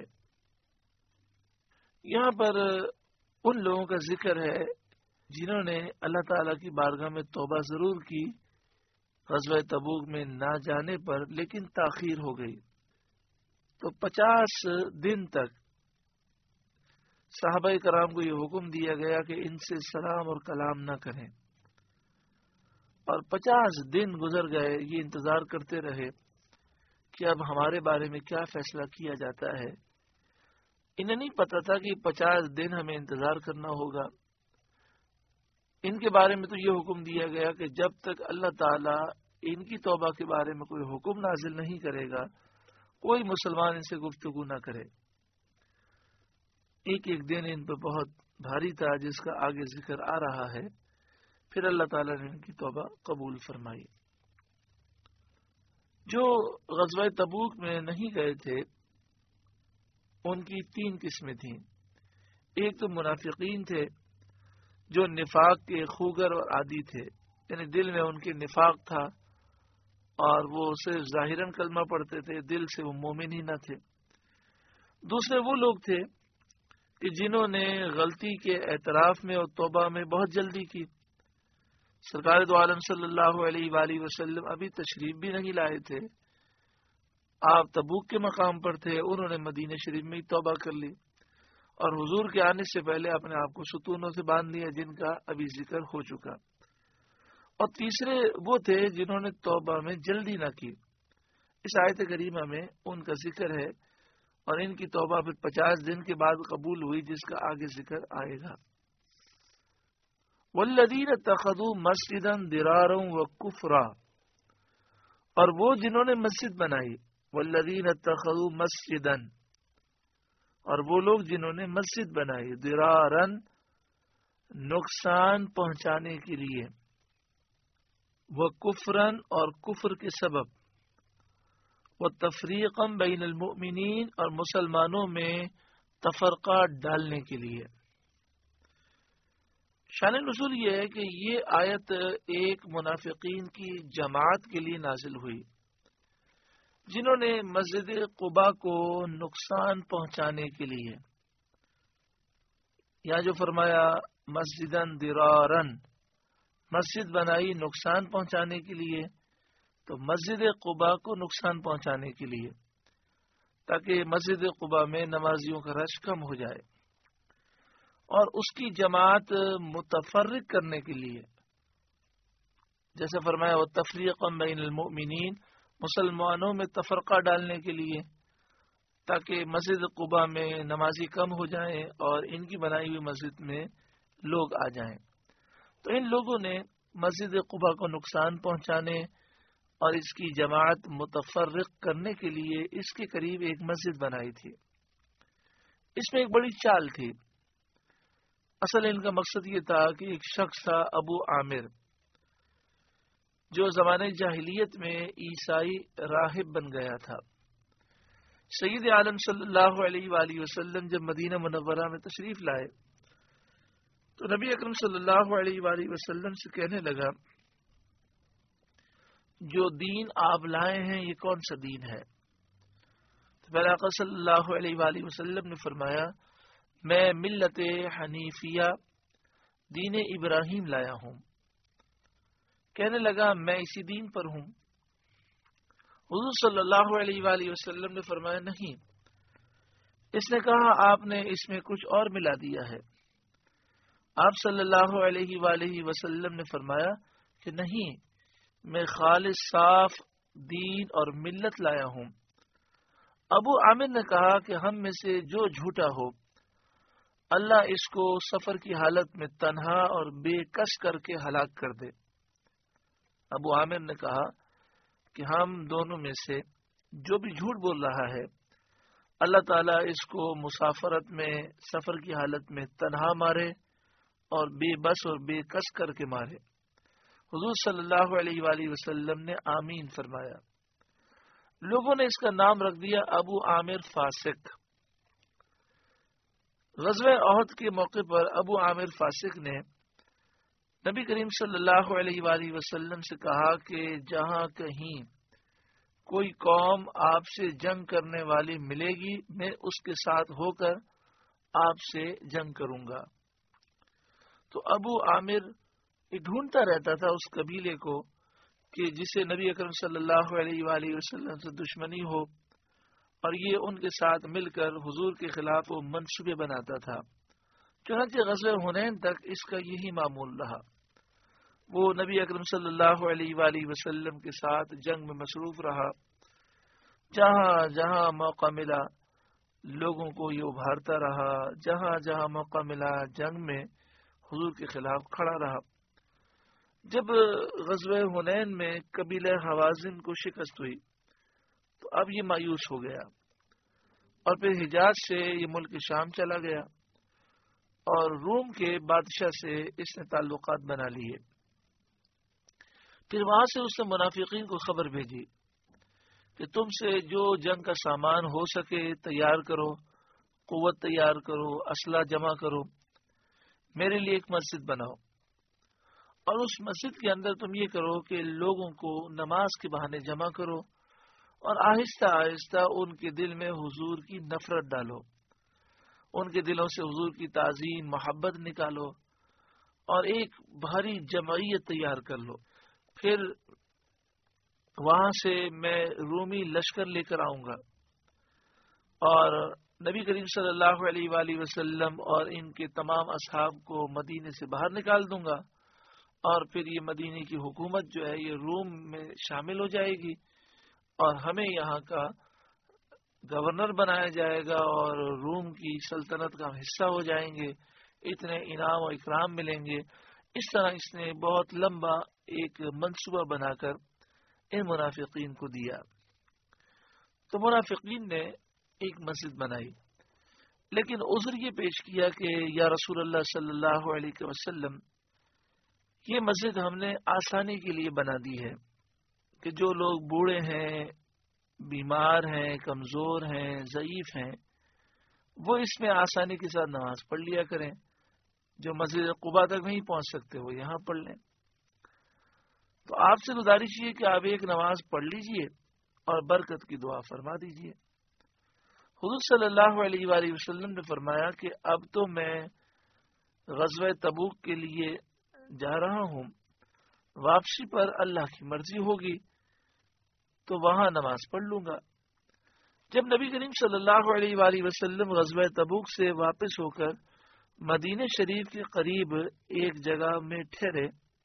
یہاں پر ان لوگوں کا ذکر ہے جنہوں نے اللہ تعالیٰ کی بارگاہ میں توبہ ضرور کی غزوہ تبوک میں نہ جانے پر، لیکن تاخیر ہو گئی، تو پچاس دن تک صحابہ کرام کو یہ حکم دیا گیا کہ ان سے سلام اور کلام نہ کریں، اور پچاس دن گزر گئے، یہ انتظار کرتے رہے کہ اب ہمارے بارے میں کیا فیصلہ کیا جاتا ہے۔ انہیں نہیں پتا تھا کہ پچاس دن ہمیں انتظار کرنا ہوگا۔ ان کے بارے میں تو یہ حکم دیا گیا کہ جب تک اللہ تعالیٰ ان کی توبہ کے بارے میں کوئی حکم نازل نہیں کرے گا، کوئی مسلمان ان سے گفتگو نہ کرے۔ ایک ایک دن ان پہ بہت بھاری تھا جس کا آگے ذکر آ رہا ہے۔ پھر اللہ تعالیٰ نے ان کی توبہ قبول فرمائی۔ جو غزوہ تبوک میں نہیں گئے تھے ان کی تین قسمیں تھیں۔ ایک تو منافقین تھے جو نفاق کے خوگر اور عادی تھے، یعنی دل میں ان کے نفاق تھا اور وہ صرف ظاہراً کلمہ پڑھتے تھے، دل سے وہ مومن ہی نہ تھے۔ دوسرے وہ لوگ تھے کہ جنہوں نے غلطی کے اعتراف میں اور توبہ میں بہت جلدی کی۔ سرکار دو عالم صلی اللہ علیہ وآلہ وسلم ابھی تشریف بھی نہیں لائے تھے، آپ تبوک کے مقام پر تھے، انہوں نے مدینہ شریف میں ہی توبہ کر لی اور حضور کے آنے سے پہلے اپنے آپ کو ستونوں سے باندھ لیا، جن کا ابھی ذکر ہو چکا۔ اور تیسرے وہ تھے جنہوں نے توبہ میں جلدی نہ کی۔ اس آیت کریمہ میں ان کا ذکر ہے اور ان کی توبہ پھر پچاس دن کے بعد قبول ہوئی، جس کا آگے ذکر آئے گا۔ والذین اتخذوا مسجدا ضرارا وکفرا، اور وہ جنہوں نے مسجد بنائی، والذین اتخذوا مسجدا، اور وہ لوگ جنہوں نے مسجد بنائی، ضرارا نقصان پہنچانے کے لیے، وکفرا اور کفر کے سبب، وتفریقا بین المؤمنین اور مسلمانوں میں تفرقہ ڈالنے کے لیے۔ شان نزول یہ ہے کہ یہ آیت ایک منافقین کی جماعت کے لیے نازل ہوئی جنہوں نے مسجد قباء کو نقصان پہنچانے کے لیے، یا جو فرمایا مسجدن ضرارن، مسجد بنائی نقصان پہنچانے کے لیے، تو مسجد قباء کو نقصان پہنچانے کے لیے تاکہ مسجد قباء میں نمازیوں کا رش کم ہو جائے، اور اس کی جماعت متفرق کرنے کے لیے، جیسے فرمایا وہ تفریقا بین المؤمنین، مسلمانوں میں تفرقہ ڈالنے کے لیے تاکہ مسجد قباء میں نمازی کم ہو جائیں اور ان کی بنائی ہوئی مسجد میں لوگ آ جائیں۔ تو ان لوگوں نے مسجد قباء کو نقصان پہنچانے اور اس کی جماعت متفرق کرنے کے لیے اس کے قریب ایک مسجد بنائی تھی۔ اس میں ایک بڑی چال تھی۔ اصل ان کا مقصد یہ تھا کہ ایک شخص تھا ابو عامر، جو زمانے جاہلیت میں عیسائی راہب بن گیا تھا۔ سید عالم صلی اللہ علیہ وآلہ وسلم جب مدینہ منورہ میں تشریف لائے تو نبی اکرم صلی اللہ علیہ وآلہ وسلم سے کہنے لگا جو دین آپ لائے ہیں یہ کون سا دین ہے؟ تو پہلے آقا صلی اللہ علیہ وآلہ وسلم نے فرمایا میں ملت حنیفیہ دین ابراہیم لایا ہوں۔ کہنے لگا میں اسی دین پر ہوں۔ حضور صلی اللہ علیہ وآلہ وسلم نے فرمایا نہیں۔ اس نے کہا آپ نے اس میں کچھ اور ملا دیا ہے۔ آپ صلی اللہ علیہ وآلہ وسلم نے فرمایا کہ نہیں، میں خالص صاف دین اور ملت لایا ہوں۔ ابو عامر نے کہا کہ ہم میں سے جو جھوٹا ہو اللہ اس کو سفر کی حالت میں تنہا اور بے کس کر کے ہلاک کر دے۔ ابو عامر نے کہا کہ ہم دونوں میں سے جو بھی جھوٹ بول رہا ہے اللہ تعالیٰ اس کو مسافرت میں سفر کی حالت میں تنہا مارے اور بے بس اور بے کس کر کے مارے۔ حضور صلی اللہ علیہ وآلہ وسلم نے آمین فرمایا۔ لوگوں نے اس کا نام رکھ دیا ابو عامر فاسق۔ غزوہ احد کے موقع پر ابو عامر فاسق نے نبی کریم صلی اللہ علیہ وآلہ وسلم سے کہا کہ جہاں کہیں کوئی قوم آپ سے جنگ کرنے والی ملے گی میں اس کے ساتھ ہو کر آپ سے جنگ کروں گا۔ تو ابو عامر یہ ڈھونڈتا رہتا تھا اس قبیلے کو کہ جسے نبی اکرم صلی اللہ علیہ وآلہ وسلم سے دشمنی ہو، اور یہ ان کے ساتھ مل کر حضور کے خلاف وہ منصوبے بناتا تھا۔ چنانچہ غزوہ حنین تک اس کا یہی معمول رہا۔ وہ نبی اکرم صلی اللہ علیہ وآلہ وسلم کے ساتھ جنگ میں مصروف رہا۔ جہاں جہاں موقع ملا لوگوں کو یہ ابھارتا رہا، جہاں جہاں موقع ملا جنگ میں حضور کے خلاف کھڑا رہا۔ جب غزوہ حنین میں قبیلہ حوازن کو شکست ہوئی تو اب یہ مایوس ہو گیا اور پھر حجاز سے یہ ملک شام چلا گیا اور روم کے بادشاہ سے اس نے تعلقات بنا لیے۔ پھر وہاں سے اس نے منافقین کو خبر بھیجی کہ تم سے جو جنگ کا سامان ہو سکے تیار کرو، قوت تیار کرو، اسلحہ جمع کرو، میرے لیے ایک مسجد بناؤ، اور اس مسجد کے اندر تم یہ کرو کہ لوگوں کو نماز کے بہانے جمع کرو اور آہستہ آہستہ ان کے دل میں حضور کی نفرت ڈالو، ان کے دلوں سے حضور کی تعظیم محبت نکالو اور ایک بھاری جمعیت تیار کر لو۔ پھر وہاں سے میں رومی لشکر لے کر آؤں گا اور نبی کریم صلی اللہ علیہ وآلہ وسلم اور ان کے تمام اصحاب کو مدینے سے باہر نکال دوں گا، اور پھر یہ مدینے کی حکومت جو ہے یہ روم میں شامل ہو جائے گی اور ہمیں یہاں کا گورنر بنایا جائے گا اور روم کی سلطنت کا حصہ ہو جائیں گے، اتنے انعام و اکرام ملیں گے۔ اس طرح اس نے بہت لمبا ایک منصوبہ بنا کر ان منافقین کو دیا۔ تو منافقین نے ایک مسجد بنائی، لیکن عذر یہ پیش کیا کہ یا رسول اللہ صلی اللہ علیہ وسلم یہ مسجد ہم نے آسانی کے لیے بنا دی ہے کہ جو لوگ بوڑھے ہیں، بیمار ہیں، کمزور ہیں، ضعیف ہیں، وہ اس میں آسانی کے ساتھ نماز پڑھ لیا کریں۔ جو مسجد قباء تک نہیں پہنچ سکتے وہ یہاں پڑھ لیں۔ تو آپ سے گزارش یہ کہ آپ ایک نماز پڑھ لیجئے اور برکت کی دعا فرما دیجئے۔ حضور صلی اللہ علیہ وآلہ وسلم نے فرمایا کہ اب تو میں غزوہ تبوک کے لیے جا رہا ہوں، واپسی پر اللہ کی مرضی ہوگی تو وہاں نماز پڑھ لوں گا۔ جب نبی کریم صلی اللہ علیہ وآلہ وسلم غزوہ تبوک سے واپس ہو کر مدینہ شریف کے قریب ایک جگہ میں ٹھہرے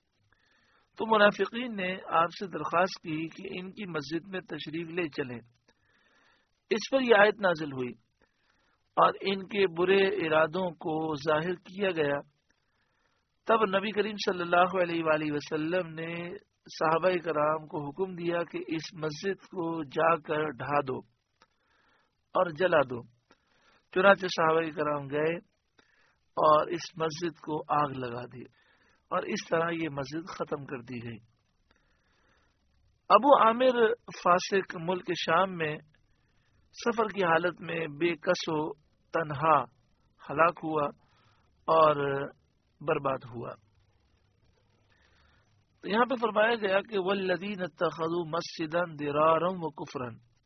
تو منافقین نے آپ سے درخواست کی کہ ان کی مسجد میں تشریف لے چلیں۔ اس پر یہ آیت نازل ہوئی اور ان کے برے ارادوں کو ظاہر کیا گیا۔ تب نبی کریم صلی اللہ علیہ وآلہ وسلم نے صحابہ کرام کو حکم دیا کہ اس مسجد کو جا کر ڈھا دو اور جلا دو۔ چنانچہ صحابہ کرام گئے اور اس مسجد کو آگ لگا دی اور اس طرح یہ مسجد ختم کر دی گئی۔ ابو عامر فاسق ملک شام میں سفر کی حالت میں بے کس و تنہا ہلاک ہوا اور برباد ہوا۔ تو یہاں پہ فرمایا گیا کہ والذین اتخذوا مسجدا ضرارا وکفرا،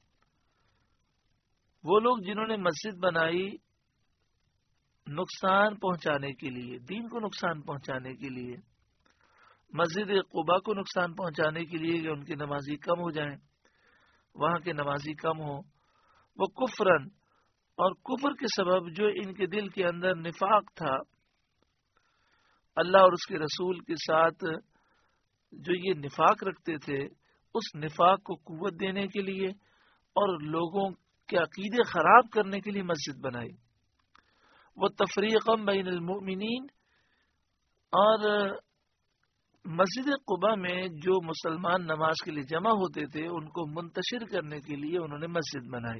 وہ لوگ جنہوں نے مسجد بنائی نقصان پہنچانے کے لیے، دین کو نقصان پہنچانے کے لیے، مسجد قباء کو نقصان پہنچانے کے لیے کہ ان کے نمازی کم ہو جائیں، وہاں کے نمازی کم ہوں، وہ کفرن، اور کفر کے سبب جو ان کے دل کے اندر نفاق تھا اللہ اور اس کے رسول کے ساتھ، جو یہ نفاق رکھتے تھے، اس نفاق کو قوت دینے کے لیے اور لوگوں کے عقیدے خراب کرنے کے لیے مسجد بنائی۔ وہ تفریقا بین المؤمنین، اور مسجد قباء میں جو مسلمان نماز کے لیے جمع ہوتے تھے ان کو منتشر کرنے کے لیے انہوں نے مسجد بنائی۔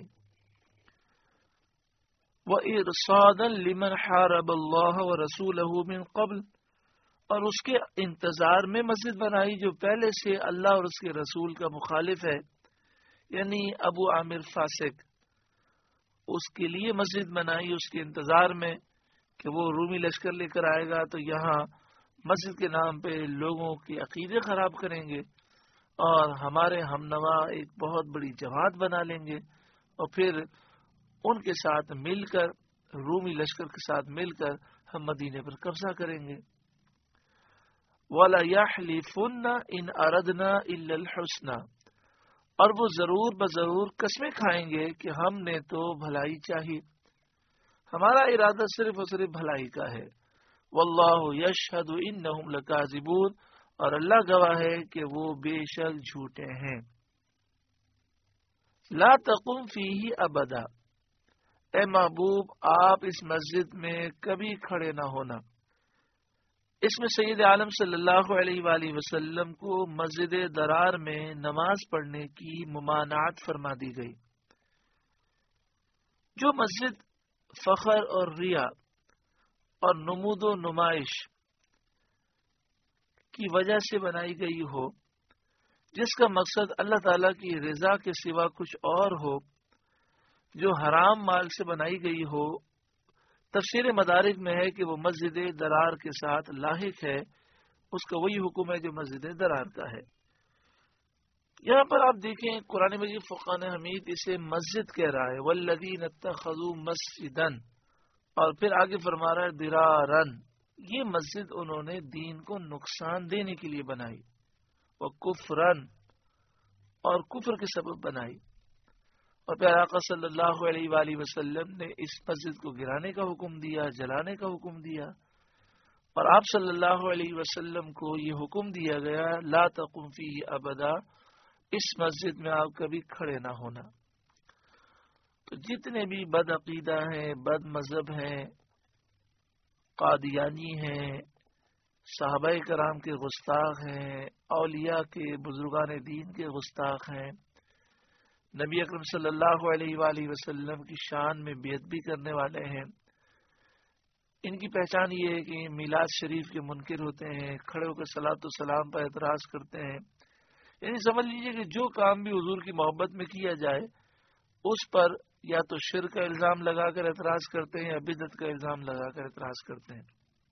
وَإِرْصَادًا لِمَنْ حَارَبَ اللَّهَ وَرَسُولَهُ مِنْ قَبْلِ، اور اس کے انتظار میں مسجد بنائی جو پہلے سے اللہ اور اس کے رسول کا مخالف ہے، یعنی ابو عامر فاسق، اس کے لیے مسجد بنائی اس کے انتظار میں کہ وہ رومی لشکر لے کر آئے گا تو یہاں مسجد کے نام پہ لوگوں کے عقیدے خراب کریں گے اور ہمارے ہم نوا ایک بہت بڑی جماعت بنا لیں گے اور پھر ان کے ساتھ مل کر، رومی لشکر کے ساتھ مل کر ہم مدینے پر قبضہ کریں گے۔ وَلَا يَحْلِفُنَّ إِنْ أَرَدْنَا إِلَّا الْحُسْنَى، اور وہ ضرور بضرور قسمیں کھائیں گے کہ ہم نے تو بھلائی چاہی، ہمارا ارادہ صرف اور صرف بھلائی کا ہے۔ واللہ یشہد انہم لکاذبون، اور اللہ گواہ ہے کہ وہ بے شک جھوٹے ہیں۔ لا تقم فیہ ابدا، اے محبوب آپ اس مسجد میں کبھی کھڑے نہ ہونا۔ اس میں سید عالم صلی اللہ علیہ وآلہ وسلم کو مسجد درار میں نماز پڑھنے کی ممانعت فرما دی گئی۔ جو مسجد فخر اور ریا اور نمود و نمائش کی وجہ سے بنائی گئی ہو، جس کا مقصد اللہ تعالیٰ کی رضا کے سوا کچھ اور ہو، جو حرام مال سے بنائی گئی ہو، تفسیر مدارک میں ہے کہ وہ مسجد درار کے ساتھ لاحق ہے، اس کا وہی حکم ہے جو مسجد درار کا ہے۔ یہاں پر آپ دیکھیں قرآن مجید فرقان حمید اسے مسجد کہہ رہا ہے، والذین اتخذوا مسجدا، اور پھر آگے فرما رہا ہے درارن، یہ مسجد انہوں نے دین کو نقصان دینے کے لیے بنائی، وہ کفرن، اور کفر کے سبب بنائی، اور پھر آقا صلی اللہ علیہ وآلہ وسلم نے اس مسجد کو گرانے کا حکم دیا، جلانے کا حکم دیا، اور آپ صلی اللہ علیہ وسلم کو یہ حکم دیا گیا لا تقم فیہ ابدا، اس مسجد میں آپ کبھی کھڑے نہ ہونا۔ تو جتنے بھی بد عقیدہ ہیں، بد مذہب ہیں، قادیانی ہیں، صحابہ کرام کے گستاخ ہیں، اولیاء کے، بزرگان دین کے گستاخ ہیں، نبی اکرم صلی اللہ علیہ وآلہ وسلم کی شان میں بیعت بھی کرنے والے ہیں، ان کی پہچان یہ ہے کہ میلاد شریف کے منکر ہوتے ہیں، کھڑے ہو کر صلاۃ و سلام پر اعتراض کرتے ہیں، یعنی سمجھ لیجئے کہ جو کام بھی حضور کی محبت میں کیا جائے اس پر یا تو شرک کا الزام لگا کر اعتراض کرتے ہیں یا بدعت کا الزام لگا کر اعتراض کرتے ہیں۔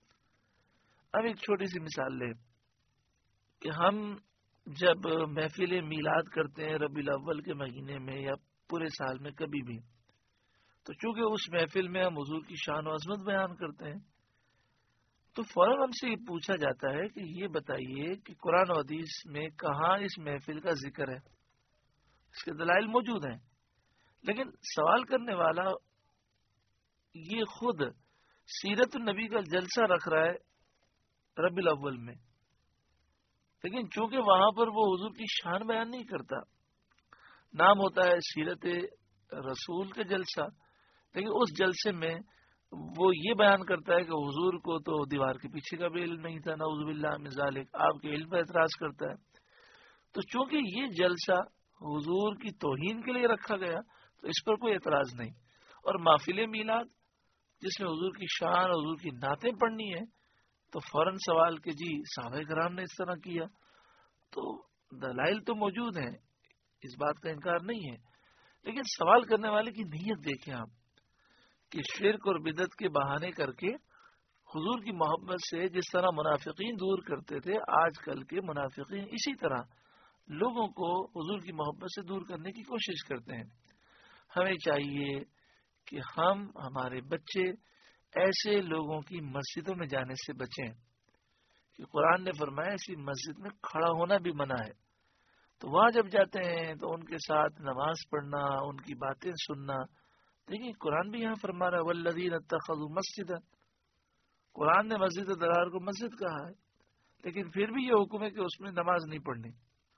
اب ایک چھوٹی سی مثال لیں کہ ہم جب محفل میلاد کرتے ہیں ربیع الاول کے مہینے میں یا پورے سال میں کبھی بھی، تو چونکہ اس محفل میں ہم حضور کی شان و عظمت بیان کرتے ہیں تو فوراً ہم سے یہ پوچھا جاتا ہے کہ یہ بتائیے کہ قرآن و حدیث میں کہاں اس محفل کا ذکر ہے، اس کے دلائل موجود ہیں، لیکن سوال کرنے والا یہ خود سیرت النبی کا جلسہ رکھ رہا ہے ربیع الاول میں، لیکن چونکہ وہاں پر وہ حضور کی شان بیان نہیں کرتا، نام ہوتا ہے سیرت رسول کا جلسہ، لیکن اس جلسے میں وہ یہ بیان کرتا ہے کہ حضور کو تو دیوار کے پیچھے کا بھی علم نہیں تھا، نعوذ باللہ من ذالک، آپ کے علم پر اعتراض کرتا ہے۔ تو چونکہ یہ جلسہ حضور کی توہین کے لیے رکھا گیا تو اس پر کوئی اعتراض نہیں، اور محفل میلاد جس میں حضور کی شان اور حضور کی نعتیں پڑھنی ہے تو فوراً سوال کہ جی صحابہ کرام نے اس طرح کیا، تو دلائل تو موجود ہیں، اس بات کا انکار نہیں ہے، لیکن سوال کرنے والے کی نیت دیکھیں آپ کہ شرک اور بدعت کے بہانے کر کے حضور کی محبت سے جس طرح منافقین دور کرتے تھے، آج کل کے منافقین اسی طرح لوگوں کو حضور کی محبت سے دور کرنے کی کوشش کرتے ہیں۔ ہمیں چاہیے کہ ہم ہمارے بچے ایسے لوگوں کی مسجدوں میں جانے سے بچیں کہ قرآن نے فرمایا ایسی مسجد میں کھڑا ہونا بھی منع ہے، تو وہاں جب جاتے ہیں تو ان کے ساتھ نماز پڑھنا، ان کی باتیں سننا۔ دیکھیں قرآن بھی یہاں فرما رہا ہے والذین اتخذوا مسجدا، قرآن نے مسجد درار کو مسجد کہا ہے، لیکن پھر بھی یہ حکم ہے کہ اس میں نماز نہیں پڑھنی۔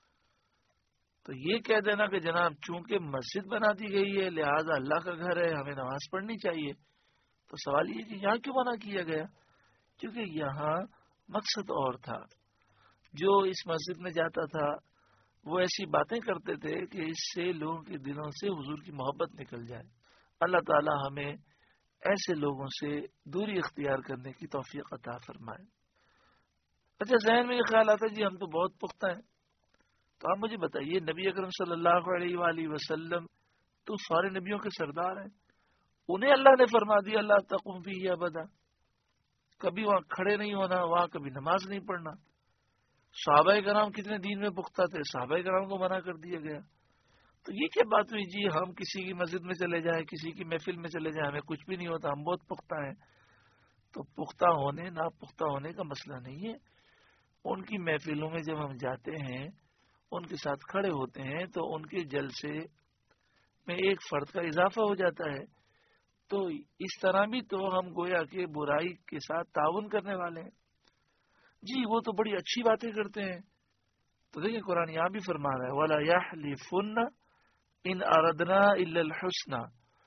تو یہ کہہ دینا کہ جناب چونکہ مسجد بنا دی گئی ہے لہذا اللہ کا گھر ہے ہمیں نماز پڑھنی چاہیے، تو سوال یہ کہ یہاں کیوں منع کیا گیا؟ کیونکہ یہاں مقصد اور تھا۔ جو اس مسجد میں جاتا تھا وہ ایسی باتیں کرتے تھے کہ اس سے لوگوں کے دلوں سے حضور کی محبت نکل جائے۔ اللہ تعالی ہمیں ایسے لوگوں سے دوری اختیار کرنے کی توفیق عطا فرمائے۔ اچھا ذہن میں یہ خیال آتا ہے جی ہم تو بہت پختہ ہیں، تو آپ مجھے بتائیے نبی اکرم صلی اللہ علیہ وآلہ وسلم تو سارے نبیوں کے سردار ہیں، انہیں اللہ نے فرما دیا اللہ تقم فیہ ابدا، کبھی وہاں کھڑے نہیں ہونا، وہاں کبھی نماز نہیں پڑھنا۔ صحابہ کرام کتنے دین میں پختہ تھے، صحابہ کرام کو منع کر دیا گیا۔ تو یہ کیا بات ہوئی جی ہم کسی کی مسجد میں چلے جائیں، کسی کی محفل میں چلے جائیں، ہمیں کچھ بھی نہیں ہوتا، ہم بہت پختہ ہیں؟ تو پختہ ہونے نا پختہ ہونے کا مسئلہ نہیں ہے۔ ان کی محفلوں میں جب ہم جاتے ہیں، ان کے ساتھ کھڑے ہوتے ہیں، تو ان کے جلسے میں ایک فرد کا اضافہ ہو جاتا ہے، تو اس طرح بھی تو ہم گویا کہ برائی کے ساتھ تعاون کرنے والے ہیں۔ جی وہ تو بڑی اچھی باتیں کرتے ہیں، تو دیکھیں قرآن یہاں بھی فرما رہا ہے وَلَا يَحْلِفُنَّ إِنْ أَرَدْنَا إِلَّا الْحُسْنَى،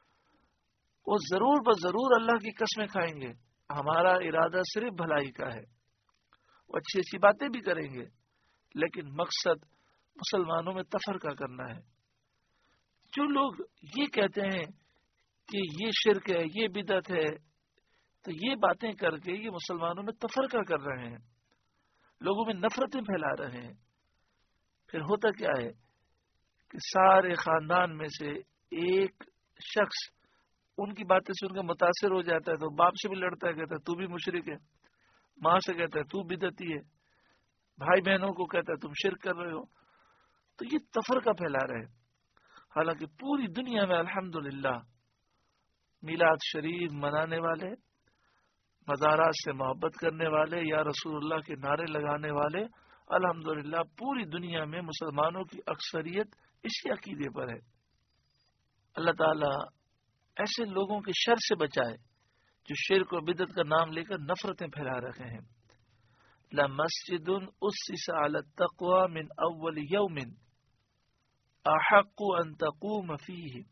وہ ضرور بضرور اللہ کی قسمیں کھائیں گے، ہمارا ارادہ صرف بھلائی کا ہے۔ وہ اچھی اچھی باتیں بھی کریں گے لیکن مقصد مسلمانوں میں تفرقہ کرنا ہے۔ جو لوگ یہ کہتے ہیں کہ یہ شرک ہے، یہ بدعت ہے، تو یہ باتیں کر کے یہ مسلمانوں میں تفرقہ کر رہے ہیں، لوگوں میں نفرتیں پھیلا رہے ہیں۔ پھر ہوتا کیا ہے کہ سارے خاندان میں سے ایک شخص ان کی باتیں سن کے متاثر ہو جاتا ہے، تو باپ سے بھی لڑتا ہے، کہتا ہے تو بھی مشرک ہے، ماں سے کہتا ہے تو بدعتی ہے، بھائی بہنوں کو کہتا ہے تم شرک کر رہے ہو۔ تو یہ تفرقہ پھیلا رہے ہیں، حالانکہ پوری دنیا میں الحمدللہ میلاد شریف منانے والے، مزارات سے محبت کرنے والے، یا رسول اللہ کے نعرے لگانے والے، الحمدللہ پوری دنیا میں مسلمانوں کی اکثریت اسی عقیدے پر ہے۔ اللہ تعالی ایسے لوگوں کے شر سے بچائے جو شرک اور بدعت کا نام لے کر نفرتیں پھیلا رہے ہیں۔ لَمَسْجِدٌ أُسِّسَ عَلَى التَّقْوَى مِنْ أَوَّلِ يَوْمٍ أَحَقُّ أَن تَقُومَ فِيهِ،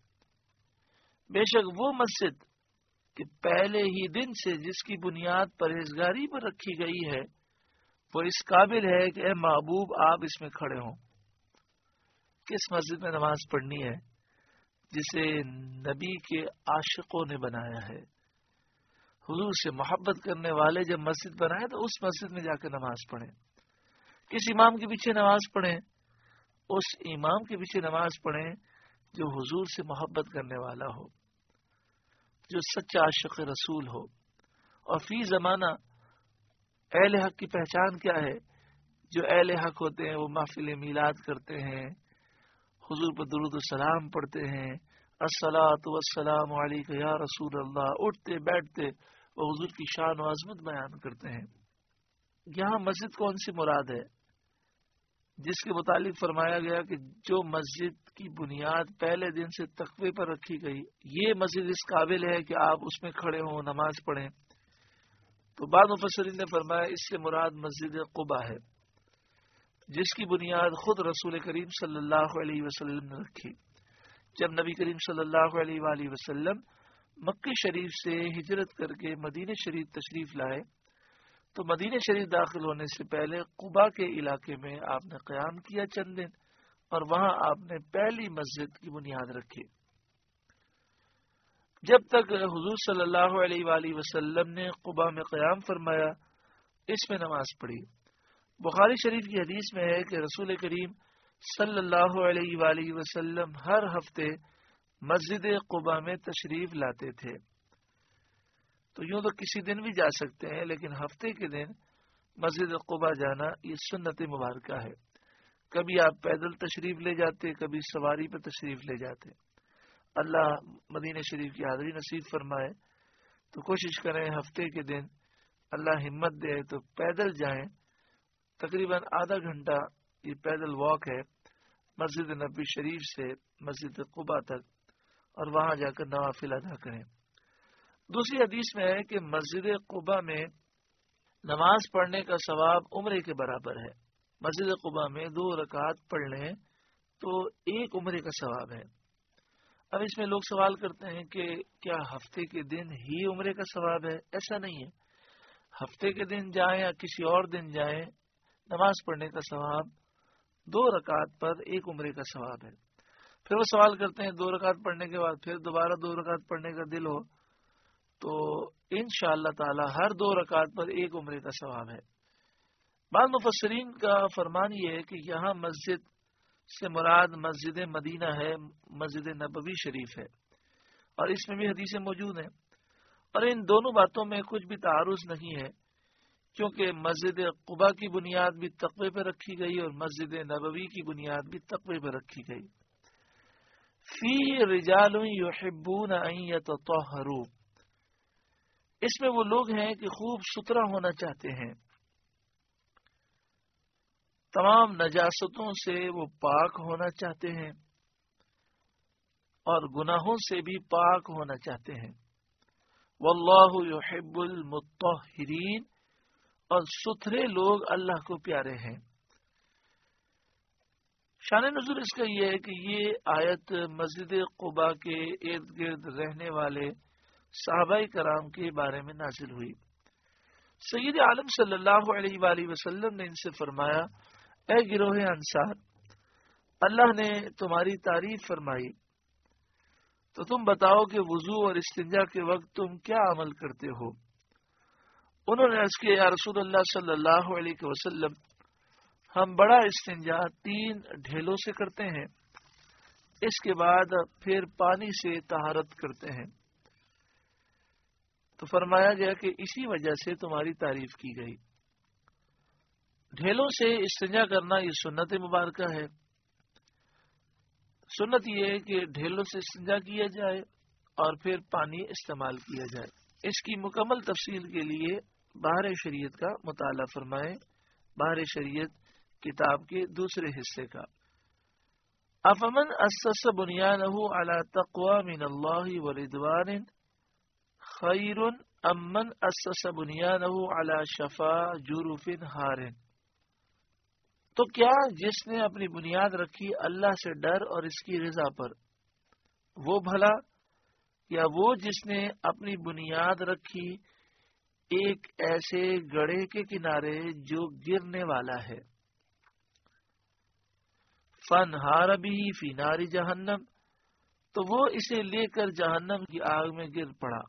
بے شک وہ مسجد کہ پہلے ہی دن سے جس کی بنیاد پرہیزگاری پر رکھی گئی ہے، وہ اس قابل ہے کہ اے محبوب آپ اس میں کھڑے ہوں۔ کس مسجد میں نماز پڑھنی ہے؟ جسے نبی کے عاشقوں نے بنایا ہے، حضور سے محبت کرنے والے جب مسجد بنائے تو اس مسجد میں جا کے نماز پڑھیں۔ کس امام کے پیچھے نماز پڑھیں؟ اس امام کے پیچھے نماز پڑھیں جو حضور سے محبت کرنے والا ہو، جو سچا عاشق رسول ہو۔ اور فی زمانہ اہل حق کی پہچان کیا ہے؟ جو اہل حق ہوتے ہیں وہ محفل میلاد کرتے ہیں، حضور پر درود و سلام پڑھتے ہیں، الصلاۃ والسلام علیک یا رسول اللہ، اٹھتے بیٹھتے وہ حضور کی شان و عظمت بیان کرتے ہیں۔ یہاں مسجد کون سی مراد ہے؟ جس کے متعلق فرمایا گیا کہ جو مسجد کی بنیاد پہلے دن سے تقوی پر رکھی گئی، یہ مسجد اس قابل ہے کہ آپ اس میں کھڑے ہوں نماز پڑھیں۔ تو بعض مفسرین نے فرمایا اس سے مراد مسجد قباء ہے، جس کی بنیاد خود رسول کریم صلی اللہ علیہ وسلم نے رکھی۔ جب نبی کریم صلی اللہ علیہ وآلہ وسلم مکہ شریف سے ہجرت کر کے مدینہ شریف تشریف لائے تو مدینہ شریف داخل ہونے سے پہلے قباء کے علاقے میں آپ نے قیام کیا چند دن، اور وہاں آپ نے پہلی مسجد کی بنیاد رکھی۔ جب تک حضور صلی اللہ علیہ وآلہ وسلم نے قباء میں قیام فرمایا اس میں نماز پڑھی۔ بخاری شریف کی حدیث میں ہے کہ رسول کریم صلی اللہ علیہ وآلہ وسلم ہر ہفتے مسجد قباء میں تشریف لاتے تھے. تو یوں تو کسی دن بھی جا سکتے ہیں، لیکن ہفتے کے دن مسجد قباء جانا یہ سنت مبارکہ ہے. کبھی آپ پیدل تشریف لے جاتے، کبھی سواری پہ تشریف لے جاتے. اللہ مدینہ شریف کی حاضری نصیب فرمائے تو کوشش کریں ہفتے کے دن اللہ ہمت دے تو پیدل جائیں. تقریباً آدھا گھنٹہ یہ پیدل واک ہے مسجد نبوی شریف سے مسجد قباء تک، اور وہاں جا کر نوافل ادا کریں. دوسری حدیث میں ہے کہ مسجد قباء میں نماز پڑھنے کا ثواب عمرے کے برابر ہے. مسجد قباء میں دو رکعت پڑھ لیں تو ایک عمرے کا ثواب ہے. اب اس میں لوگ سوال کرتے ہیں کہ کیا ہفتے کے دن ہی عمرے کا ثواب ہے؟ ایسا نہیں ہے. ہفتے کے دن جائیں یا کسی اور دن جائیں، نماز پڑھنے کا ثواب دو رکعت پر ایک عمرے کا ثواب ہے. پھر وہ سوال کرتے ہیں دو رکعت پڑھنے کے بعد پھر دوبارہ دو رکعت پڑھنے کا دل ہو تو انشاءاللہ تعالی ہر دو رکعت پر ایک عمرے کا ثواب ہے. بعض مفسرین کا فرمان یہ ہے کہ یہاں مسجد سے مراد مسجد مدینہ ہے، مسجد نبوی شریف ہے، اور اس میں بھی حدیثیں موجود ہیں. اور ان دونوں باتوں میں کچھ بھی تعارض نہیں ہے، کیونکہ مسجد قباء کی بنیاد بھی تقوی پہ رکھی گئی اور مسجد نبوی کی بنیاد بھی تقوی پہ رکھی گئی. فی رجال یحبون ان یتطہروا، اس میں وہ لوگ ہیں کہ خوب ستھرا ہونا چاہتے ہیں، تمام نجاستوں سے وہ پاک ہونا چاہتے ہیں اور گناہوں سے بھی پاک ہونا چاہتے ہیں. واللہ یحب المطہرین، اور ستھرے لوگ اللہ کو پیارے ہیں. شان نزول اس کا یہ ہے کہ یہ آیت مسجد قباء کے ارد گرد رہنے والے صحابہ کرام کے بارے میں نازل ہوئی. سید عالم صلی اللہ علیہ وآلہ وسلم نے ان سے فرمایا، اے گروہ انصار، اللہ نے تمہاری تعریف فرمائی تو تم بتاؤ کہ وضو اور استنجا کے وقت تم کیا عمل کرتے ہو؟ انہوں نے عرض کیا، یا رسول اللہ صلی اللہ علیہ وسلم، ہم بڑا استنجا تین ڈھیلوں سے کرتے ہیں، اس کے بعد پھر پانی سے طہارت کرتے ہیں. تو فرمایا گیا کہ اسی وجہ سے تمہاری تعریف کی گئی. ڈھیلوں سے استنجا کرنا یہ سنت مبارکہ ہے. سنت یہ ہے کہ ڈھیلوں سے استنجا کیا جائے اور پھر پانی استعمال کیا جائے. اس کی مکمل تفصیل کے لیے بحر شریعت کا مطالعہ فرمائیں، بحر شریعت کتاب کے دوسرے حصے کا. افمن اسس بنیانہ علی تقوی من اللہ ورضوان خیر ام من اسس بنیانہ علی شفا جرف ہار، تو کیا جس نے اپنی بنیاد رکھی اللہ سے ڈر اور اس کی رضا پر وہ بھلا، یا وہ جس نے اپنی بنیاد رکھی ایک ایسے گڑھے کے کنارے جو گرنے والا ہے؟ فن ہار بھی فی ناری جہنم، تو وہ اسے لے کر جہنم کی آگ میں گر پڑا.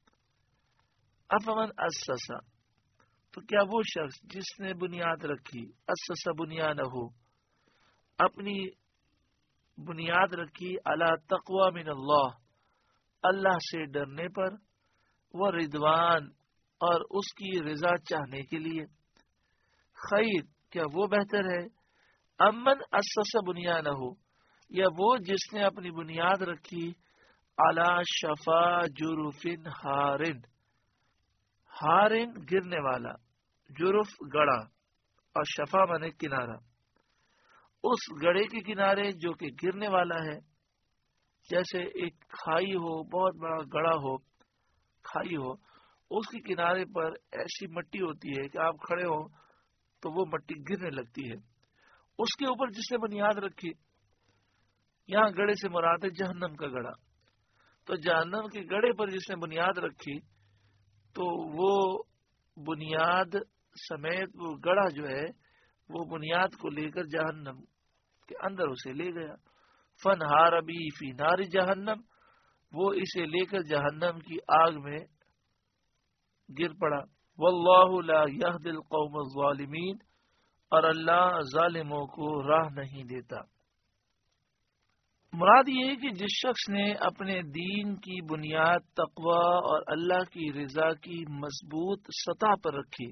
افمن اسسا، تو کیا وہ شخص جس نے بنیاد رکھی، اسسا بنیانہ، اپنی بنیاد رکھی علی تقوی من اللہ، اللہ سے ڈرنے پر، وہ رضوان اور اس کی رضا چاہنے کے لیے، خیر کیا وہ بہتر ہے، امن اسس بنیانہ، یا وہ جس نے اپنی بنیاد رکھی علی شفا جرف ہارن، ہارن گرنے والا، جرف گڑا اور شفا مانے کنارہ، اس گڑھے کے کنارے جو کہ گرنے والا ہے. جیسے ایک کھائی ہو، بہت بڑا گڑھا ہو، کھائی ہو، اس کے کنارے پر ایسی مٹی ہوتی ہے کہ آپ کھڑے ہو تو وہ مٹی گرنے لگتی ہے. اس کے اوپر جس نے بنیاد رکھی، یہاں گڑھے سے مراد ہے جہنم کا گڑھا، تو جہنم کے گڑھے پر جس نے بنیاد رکھی تو وہ بنیاد سمیت وہ گڑھا جو ہے وہ بنیاد کو لے کر جہنم کے اندر اسے لے گیا. فن ہار ابھی فی ناری جہنم، وہ اسے لے کر جہنم کی آگ میں گر پڑا. واللہ لا یہدی القوم الظالمین، اور اللہ ظالموں کو راہ نہیں دیتا. مراد یہ ہے کہ جس شخص نے اپنے دین کی بنیاد تقوی اور اللہ کی رضا کی مضبوط سطح پر رکھی،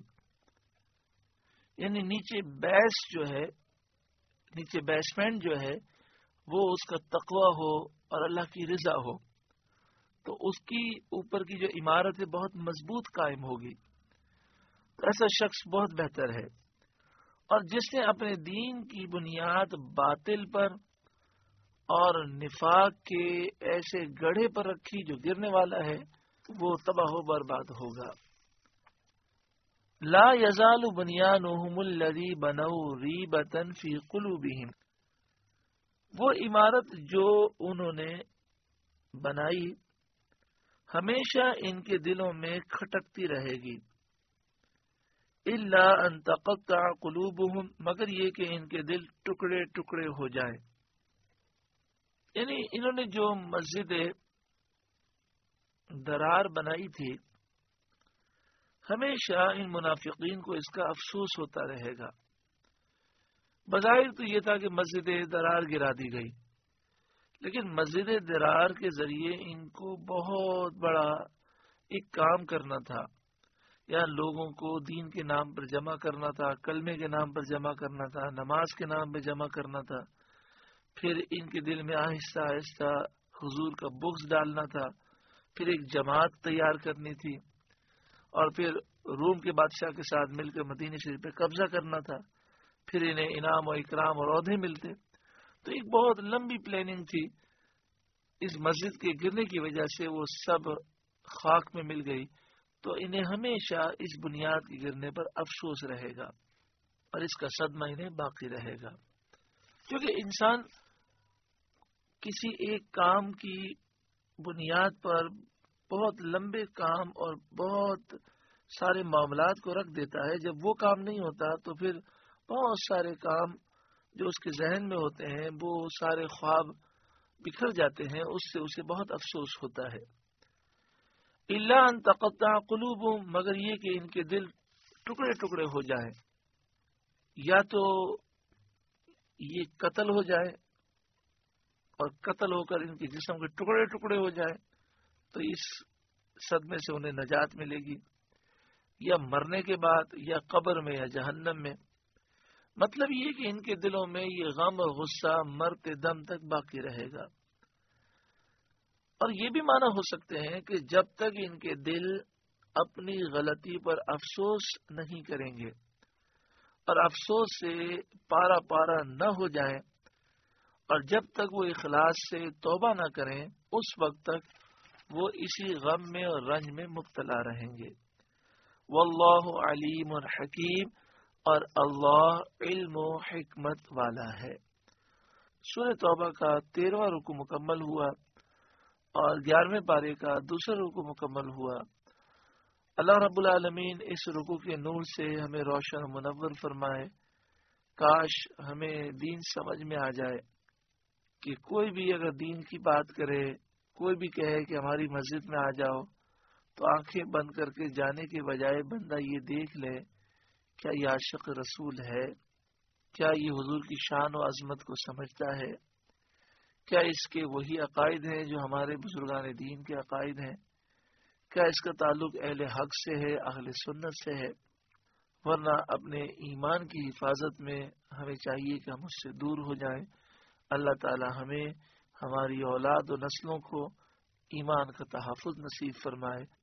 یعنی نیچے بیس جو ہے، نیچے بیسمنٹ جو ہے وہ اس کا تقوی ہو اور اللہ کی رضا ہو، تو اس کی اوپر کی جو عمارت ہے بہت مضبوط قائم ہوگی، تو ایسا شخص بہت بہتر ہے۔ اور جس نے اپنے دین کی بنیاد باطل پر اور نفاق کے ایسے گڑھے پر رکھی جو گرنے والا ہے، وہ تباہ و برباد ہوگا۔ لا یزال بنیانہم الذی بنوا ریبۃ فی قلوبہم، وہ عمارت جو انہوں نے بنائی ہمیشہ ان کے دلوں میں کھٹکتی رہے گی، الا ان تقطع قلوبہم، مگر یہ کہ ان کے دل ٹکڑے ٹکڑے ہو جائیں۔ یعنی انہوں نے جو مسجد درار بنائی تھی، ہمیشہ ان منافقین کو اس کا افسوس ہوتا رہے گا۔ بظاہر تو یہ تھا کہ مسجد درار گرا دی گئی، لیکن مسجد درار کے ذریعے ان کو بہت بڑا ایک کام کرنا تھا، یا لوگوں کو دین کے نام پر جمع کرنا تھا، کلمے کے نام پر جمع کرنا تھا، نماز کے نام پہ جمع کرنا تھا، پھر ان کے دل میں آہستہ آہستہ حضور کا بغض ڈالنا تھا، پھر ایک جماعت تیار کرنی تھی، اور پھر روم کے بادشاہ کے ساتھ مل کر مدینہ شریف پہ قبضہ کرنا تھا، پھر انہیں انعام و اکرام اور عہدے ملتے۔ تو ایک بہت لمبی پلاننگ تھی، اس مسجد کے گرنے کی وجہ سے وہ سب خاک میں مل گئی، تو انہیں ہمیشہ اس بنیاد کے گرنے پر افسوس رہے گا اور اس کا صدمہ انہیں باقی رہے گا۔ کیونکہ انسان کسی ایک کام کی بنیاد پر بہت لمبے کام اور بہت سارے معاملات کو رکھ دیتا ہے، جب وہ کام نہیں ہوتا تو پھر بہت سارے کام جو اس کے ذہن میں ہوتے ہیں، وہ سارے خواب بکھر جاتے ہیں، اس سے اسے بہت افسوس ہوتا ہے۔ الا ان تقطع قلوبہم، مگر یہ کہ ان کے دل ٹکڑے ٹکڑے ہو جائیں، یا تو یہ قتل ہو جائے اور قتل ہو کر ان کے جسم کے ٹکڑے ٹکڑے ہو جائے، تو اس صدمے سے انہیں نجات ملے گی، یا مرنے کے بعد، یا قبر میں، یا جہنم میں۔ مطلب یہ کہ ان کے دلوں میں یہ غم اور غصہ مرتے دم تک باقی رہے گا۔ اور یہ بھی معنی ہو سکتے ہیں کہ جب تک ان کے دل اپنی غلطی پر افسوس نہیں کریں گے اور افسوس سے پارا پارا نہ ہو جائیں، اور جب تک وہ اخلاص سے توبہ نہ کریں، اس وقت تک وہ اسی غم میں اور رنج میں مبتلا رہیں گے۔ واللہ علیم حکیم، اور اللہ علم و حکمت والا ہے۔ سورہ توبہ کا تیرہواں رکوع مکمل ہوا اور گیارہویں پارے کا دوسرا رکوع مکمل ہوا۔ اللہ رب العالمین اس رکوع کے نور سے ہمیں روشن و منور فرمائے۔ کاش ہمیں دین سمجھ میں آ جائے کہ کوئی بھی اگر دین کی بات کرے، کوئی بھی کہے کہ ہماری مسجد میں آ جاؤ، تو آنکھیں بند کر کے جانے کے بجائے بندہ یہ دیکھ لے کیا یہ عاشق رسول ہے، کیا یہ حضور کی شان و عظمت کو سمجھتا ہے، کیا اس کے وہی عقائد ہیں جو ہمارے بزرگان دین کے عقائد ہیں، کیا اس کا تعلق اہل حق سے ہے، اہل سنت سے ہے۔ ورنہ اپنے ایمان کی حفاظت میں ہمیں چاہیے کہ ہم اس سے دور ہو جائیں۔ اللہ تعالی ہمیں، ہماری اولاد و نسلوں کو ایمان کا تحفظ نصیب فرمائے۔